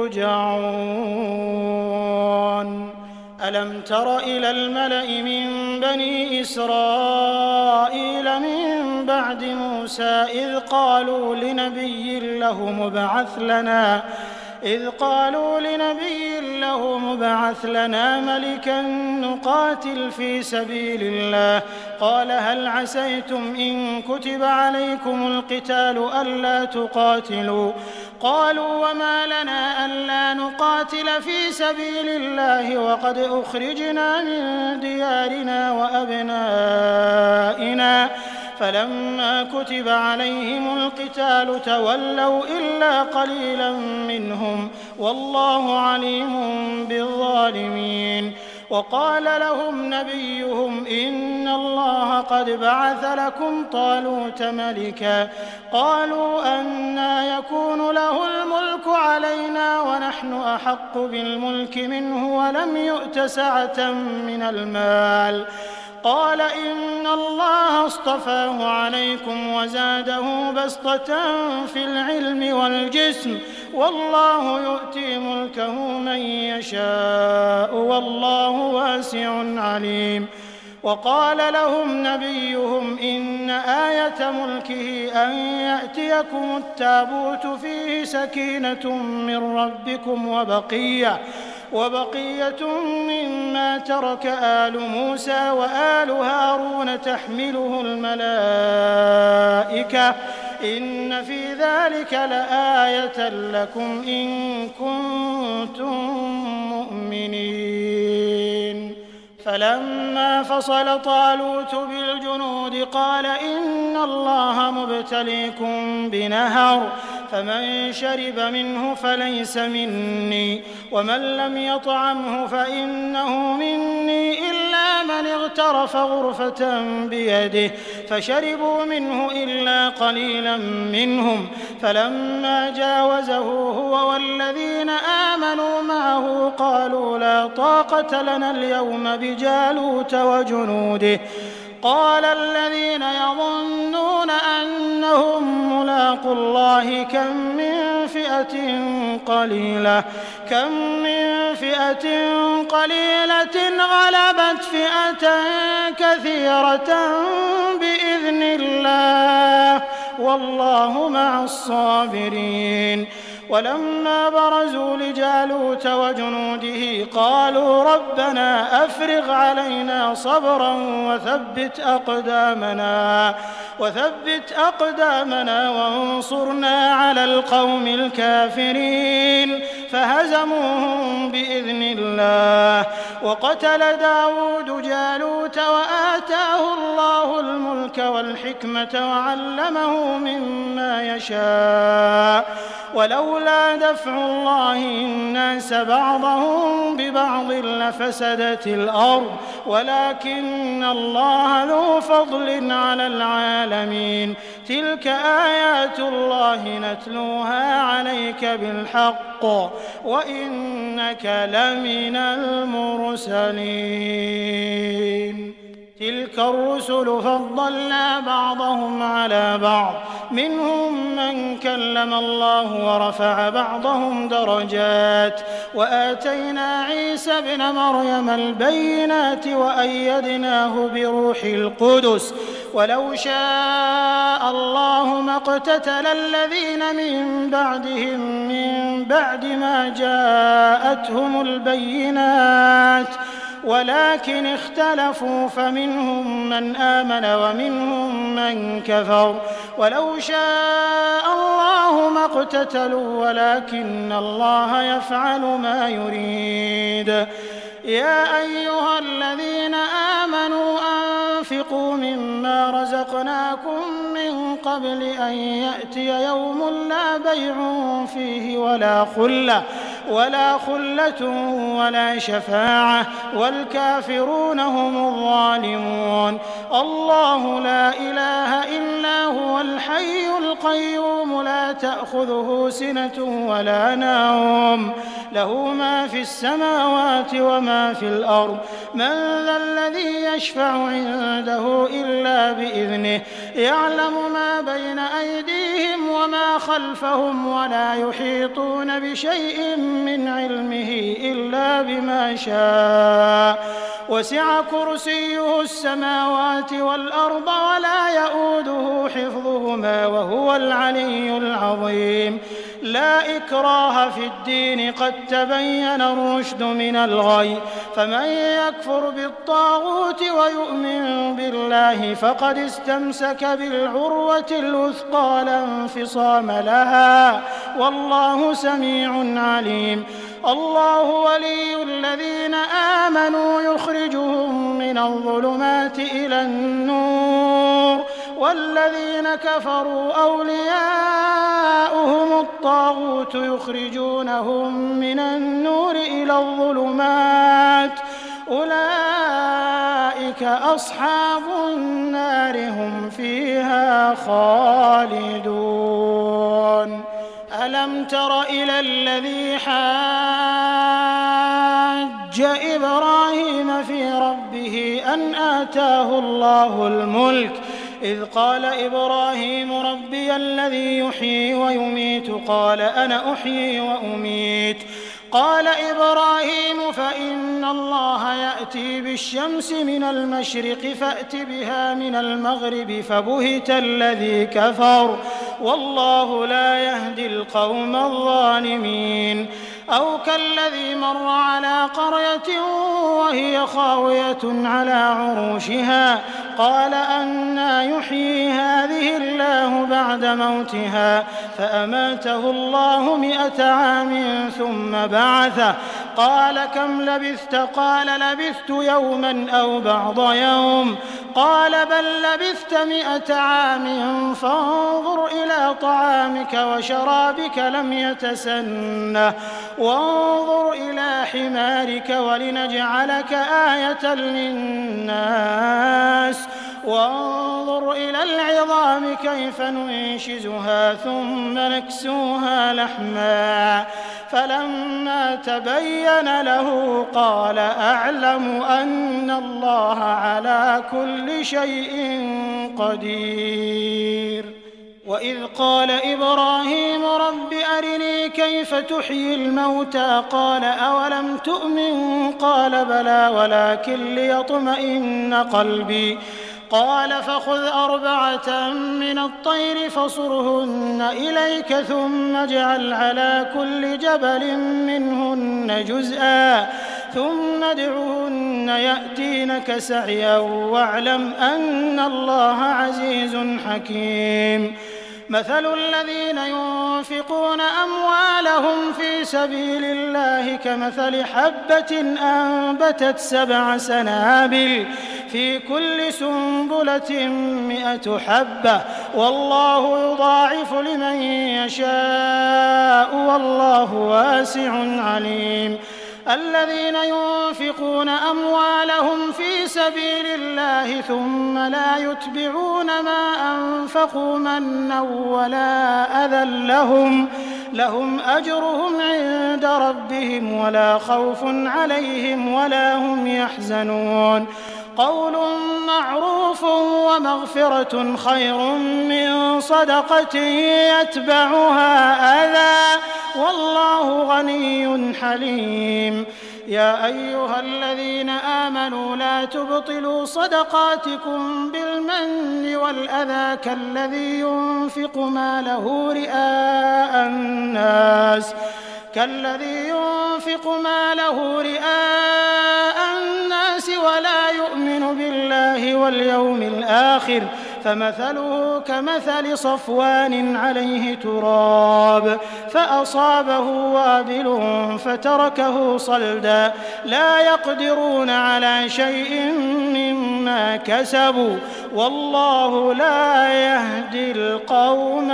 ترجعون. ألم تر إلى الملأ من بني إسرائيل من بعد موسى إذ قالوا لنبي له مبعث لنا إذ قالوا لنبي له مبعث لنا ملكا نقاتل في سبيل الله قال هل عسيتم إن كتب عليكم القتال ألا تقاتلوا قالوا وما لنا ألا نقاتل في سبيل الله وقد أخرجنا من ديارنا وأبنائنا فلما كتب عليهم القتال تولوا إلا قليلا منهم والله عليم بالظالمين. وقال لهم نبيهم إن الله قد بعث لكم طالوت ملكا قالوا أنى يكون له الملك علينا ونحن أحق بالملك منه ولم يؤت سعة من المال قال إن الله اصطفاه عليكم وزاده بسطة في العلم والجسم والله يؤتي ملكه من يشاء والله واسع عليم. وقال لهم نبيهم إن آية ملكه أن يأتيكم التابوت فيه سكينة من ربكم وبقية وبقية مما ترك آل موسى وآل هارون تحمله الملائكة إن في ذلك لآية لكم إن كنتم مؤمنين. فلما فصل طالوت بالجنود قال إن الله مبتليكم بنهر فمن شرب منه فليس مني ومن لم يطعمه فإنه مني إلا من اغترف غرفة بيده فشربوا منه إلا قليلا منهم. فلما جاوزه هو والذين آمنوا معه قالوا لا طاقة لنا اليوم بجالوت وجنوده. قال الذين يظنون أنهم ملاقو الله كم من فئة قليلة كم من فئة قليلة غلبت فئة كثيرة بإذن الله والله مع الصابرين. ولما برزوا لجالوت وجنوده قالوا ربنا أفرغ علينا صبرا وثبت أقدامنا وثبت أقدامنا وانصرنا على القوم الكافرين فهزموهم بإذن الله. وقتل داود جالوت وآتاه الله الملك والحكمة وعلمه مما يشاء ولولا دفع الله الناس بعضهم ببعض لفسدت الأرض ولكن الله ذو فضل على العالمين. تلك آيات الله نتلوها عليك بالحق وإنك لمن المرسلين. تلك الرسل فضلنا بعضهم على بعض منهم من كلم الله ورفع بعضهم درجات وآتينا عيسى ابن مريم البينات وأيدناه بروح القدس ولو شاء الله ما اقتتل الذين من بعدهم من بعد ما جاءتهم البينات ولكن اختلفوا فمنهم من آمن ومنهم من كفر ولو شاء الله ما اقتتلوا ولكن الله يفعل ما يريد. يا أيها الذين آمنوا أنفقوا مما رزقناكم من قبل أن يأتي يوم لا بيع فيه ولا خلة ولا خلة ولا شفاعة والكافرون هم الظالمون. الله لا إله إلا هو الحي القيوم لا تأخذه سنة ولا نوم له ما في السماوات وما في الأرض من ذا الذي يشفع عنده إلا بإذنه يعلم ما بين أيديهم وما خلفهم ولا يحيطون بشيء من علمه إلا بما شاء وسع كرسيه السماوات والأرض ولا يؤوده حفظهما وهو العلي العظيم. لا إكراه في الدين قد تبين الرشد من الغي فمن يكفر بالطاغوت ويؤمن بالله فقد استمسك بالعروة الوثقى لا انفصام لها والله سميع عليم. الله ولي الذين آمنوا يخرجهم من الظلمات إلى النور والذين كفروا أولياؤهم الطاغوت يخرجونهم من النور إلى الظلمات أولئك أصحاب النار هم فيها خالدون. ألم تر إلى الذي حاج إبراهيم في ربه أن آتاه الله الملك إذ قال إبراهيم ربي الذي يحيي ويميت قال أنا أحيي وأميت قال إبراهيم فإن الله يأتي بالشمس من المشرق فأت بها من المغرب فبهت الذي كفر والله لا يهدي القوم الظالمين. أو كالذي مر على قرية وهي خاوية على عروشها قال أنى يحيي هذه الله بعد موتها فأماته الله مئة عام ثم بعثه قال كم لبثت قال لبثت يوما أو بعض يوم قال بل لبثت مئة عام فانظر إلى طعامك وشرابك لم يتسنه وانظر إلى حمارك ولنجعلك آية للناس وانظر إلى العظام كيف ننشزها ثم نكسوها لحما فلما تبين له قال أعلم أن الله على كل شيء قدير. وإذ قال إبراهيم رب أرني كيف تحيي الموتى قال أولم تؤمن قال بلى ولكن ليطمئن قلبي قال فخذ أربعة من الطير فصرهن إليك ثم اجعل على كل جبل منهن جزءا ثم ادعهن يأتينك سعيا واعلم أن الله عزيز حكيم. مثل الذين ينفقون أموالهم في سبيل الله كمثل حبة أنبتت سبع سنابل في كل سنبلة مئة حبة والله يضاعف لمن يشاء والله واسع عليم. الذين ينفقون أموالهم في سبيل الله ثم لا يتبعون ما أنفقوا منا ولا أذى لهم لهم أجرهم عند ربهم ولا خوف عليهم ولا هم يحزنون. قول معروف ومغفرة خير من صدقة يتبعها أذى والله غني حليم. يا أيها الذين آمنوا لا تبطلوا صدقاتكم بالمن والأذى كالذي ينفق ماله رئاء الناس كالذي ينفق ماله رئاء الناس ولا يؤمن بالله واليوم الآخر فمثله كمثل صفوان عليه تراب فأصابه وابل فتركه صلدا لا يقدرون على شيء مما كسبوا والله لا يهدي القوم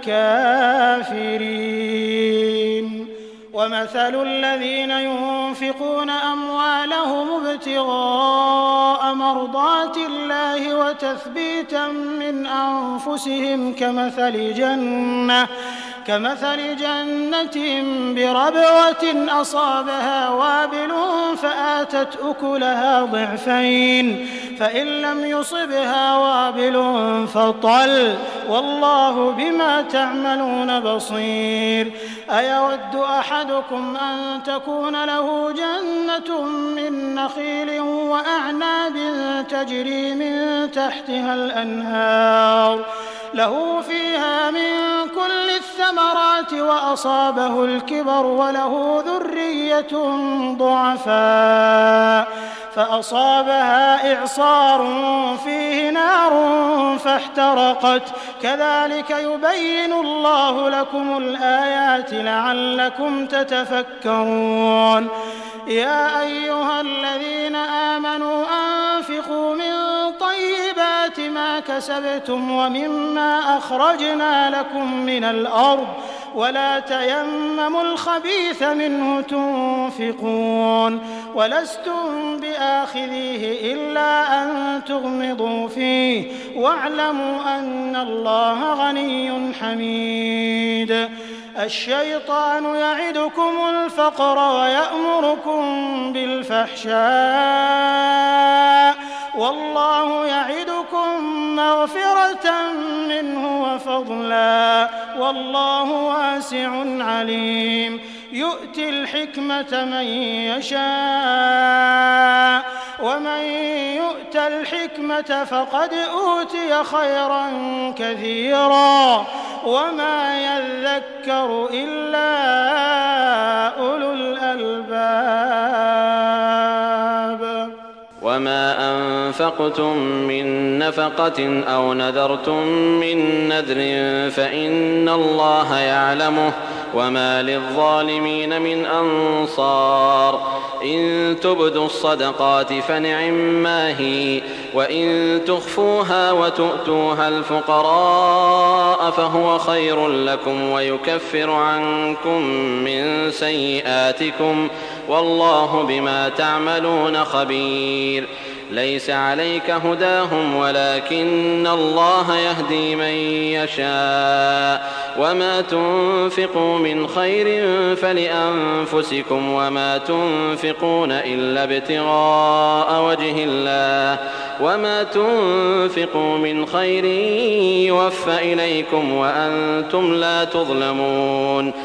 الكافرين. ومثل الذين ينفقون أموالهم ابتغاء مرضات الله وتثبيتا من أنفسهم كمثل جنة كمثل جنة بربوة أصابها وابل فآتت أكلها ضعفين فإن لم يصبها وابل فطل والله بما تعملون بصير. أيود أحدكم أن تكون له جنة من نخيل وأعناب تجري من تحتها الأنهار له فيها من كل الثمرات وأصابه الكبر وله ذرية ضعفاء فأصابها إعصار فيه نار فاحترقت كذلك يبين الله لكم الآيات لعلكم تتفكرون. يا أيها الذين آمنوا أنفقوا من طيبات ما كسبتم ومما أخرجنا لكم من الأرض ولا تيمموا الخبيث منه تنفقون ولستم بآخذيه إلا أن تغمضوا فيه واعلموا أن الله غني حميد. الشيطان يعدكم الفقر ويأمركم بالفحشاء والله يعدكم مغفرة منه وفضلا والله واسع عليم. يؤتي الحكمة من يشاء ومن يؤت الحكمة فقد أوتي خيرا كثيرا وما يذكر إلا أولو الألباب. وما أنفقتم من نفقة أو نذرتم من نذر فإن الله يعلمه وما للظالمين من أنصار. إن تبدوا الصدقات فنعما هي وإن تخفوها وتؤتوها الفقراء فهو خير لكم ويكفر عنكم من سيئاتكم والله بما تعملون خبير. ليس عليك هداهم ولكن الله يهدي من يشاء وما تنفقوا من خير فلأنفسكم وما تنفقون إلا ابتغاء وجه الله وما تنفقوا من خير يوفى إليكم وأنتم لا تظلمون.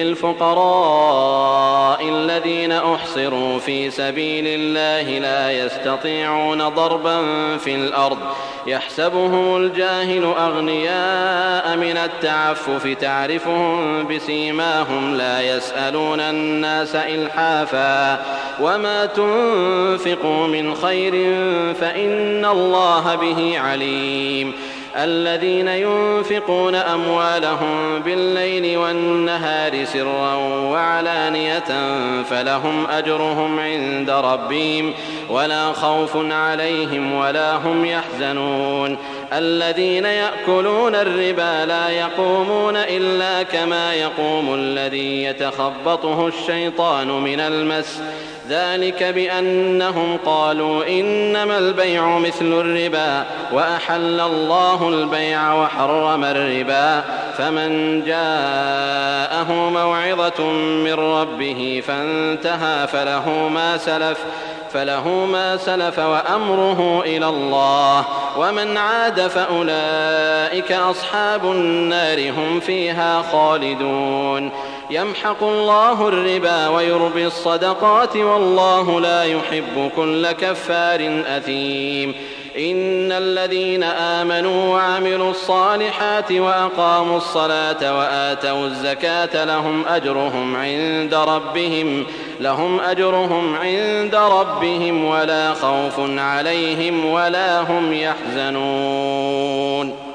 للفقراء الذين أحصروا في سبيل الله لا يستطيعون ضربا في الأرض يحسبهم الجاهل أغنياء من التعفف تعرفهم بسيماهم لا يسألون الناس إلحافا وما تنفقوا من خير فإن الله به عليم. الذين ينفقون أموالهم بالليل والنهار سرا وعلانية فلهم أجرهم عند ربهم ولا خوف عليهم ولا هم يحزنون. الذين يأكلون الربا لا يقومون إلا كما يقوم الذي يتخبطه الشيطان من المس ذلك بأنهم قالوا إنما البيع مثل الربا وأحل الله البيع وحرم الربا. فمن جاءه موعظة من ربه فانتهى فله ما سلف فله ما سلف وأمره إلى الله ومن عاد فأولئك أصحاب النار هم فيها خالدون. يمحق الله الربا ويربي الصدقات والله لا يحب كل كفار أثيم. إن الذين آمنوا وعملوا الصالحات وأقاموا الصلاة وآتوا الزكاة لهم أجرهم عند ربهم لهم أجرهم عند ربهم ولا خوف عليهم ولا هم يحزنون.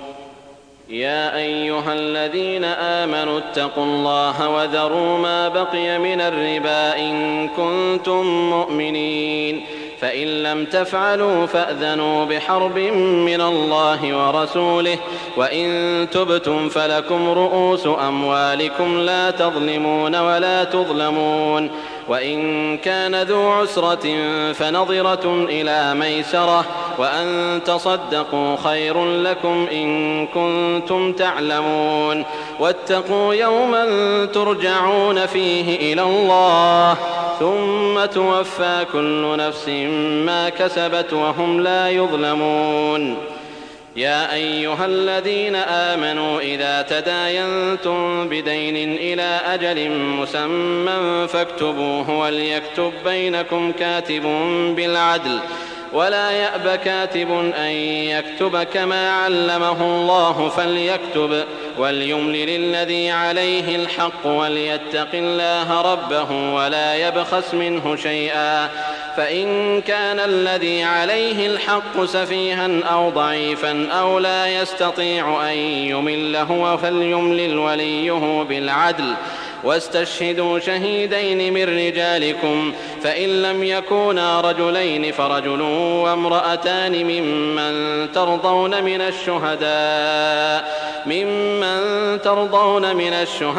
يا أيها الذين آمنوا اتقوا الله وذروا ما بقي من الربا إن كنتم مؤمنين فإن لم تفعلوا فأذنوا بحرب من الله ورسوله وإن تبتم فلكم رؤوس أموالكم لا تظلمون ولا تظلمون. وإن كان ذو عسرة فنظرة إلى ميسرة وأن تصدقوا خير لكم إن كنتم تعلمون. واتقوا يوما ترجعون فيه إلى الله ثم توفى كل نفس ما كسبت وهم لا يظلمون. يا أيها الذين آمنوا إذا تداينتم بدين إلى أجل مسمى فاكتبوه وليكتب بينكم كاتب بالعدل ولا يأب كاتب أن يكتب كما علمه الله فليكتب وليملل الذي عليه الحق وليتق الله ربه ولا يبخس منه شيئا فإن كان الذي عليه الحق سفيها أو ضعيفا أو لا يستطيع أن يمل هو فليملل وليه بالعدل واستشهدوا شهيدين من رجالكم فإن لم يكونا رجلين فرجل وامرأتان ممن ترضون من الشهداء ممن ترضون من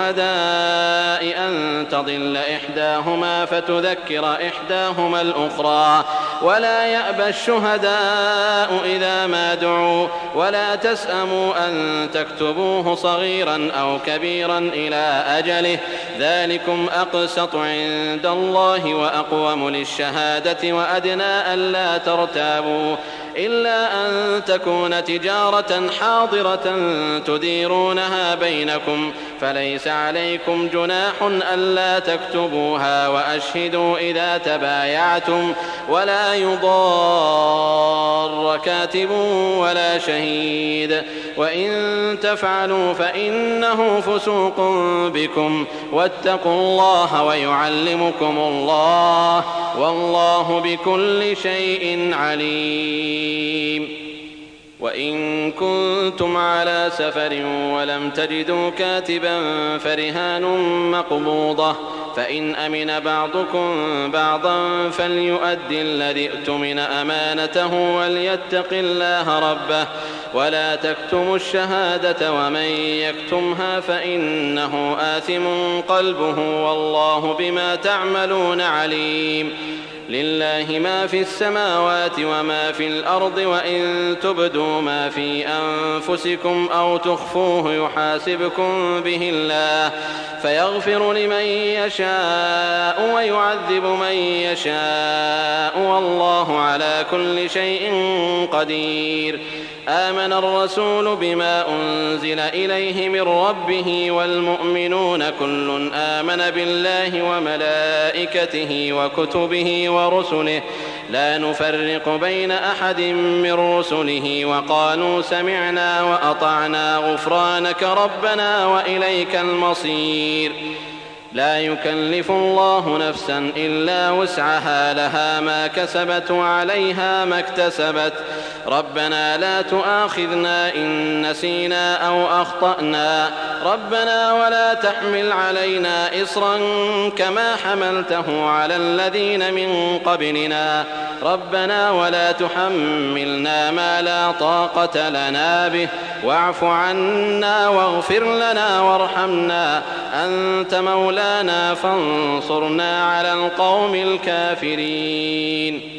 الشهداء أن تضل إحداهما فتذكر إحداهما الأخرى ولا يأبى الشهداء إذا ما دعوا ولا تسأموا أن تكتبوه صغيرا أو كبيرا إلى أجله ذلكم أقسط عند الله وأقوم للشهادة وأدنى ألا ترتابوا إلا أن تكون تجارة حاضرة تديرونها بينكم فليس عليكم جناح ألا تكتبوها وأشهدوا إذا تبايعتم ولا يضار كاتب ولا شهيد وإن تفعلوا فإنه فسوق بكم واتقوا الله ويعلمكم الله والله بكل شيء عليم. وإن كنتم على سفر ولم تجدوا كاتبا فرهان مقبوضة فإن أمن بعضكم بعضا فليؤدي الذي اؤتمن أمانته وليتق الله ربه ولا تكتموا الشهادة ومن يكتمها فإنه آثم قلبه والله بما تعملون عليم. لله ما في السماوات وما في الأرض وإن تبدوا ما في أنفسكم أو تخفوه يحاسبكم به الله فيغفر لمن يشاء ويعذب من يشاء والله على كل شيء قدير. آمن الرسول بما أنزل إليه من ربه والمؤمنون كل آمن بالله وملائكته وكتبه ورسله لا نفرق بين أحد من رسله وقالوا سمعنا وأطعنا غفرانك ربنا وإليك المصير. لا يكلف الله نفسا إلا وسعها لها ما كسبت وعليها ما اكتسبت ربنا لا تؤاخذنا إن نسينا أو أخطأنا ربنا ولا تحمل علينا إصرا كما حملته على الذين من قبلنا ربنا ولا تحملنا ما لا طاقة لنا به واعف عنا واغفر لنا وارحمنا أنت مولانا فانصرنا على القوم الكافرين.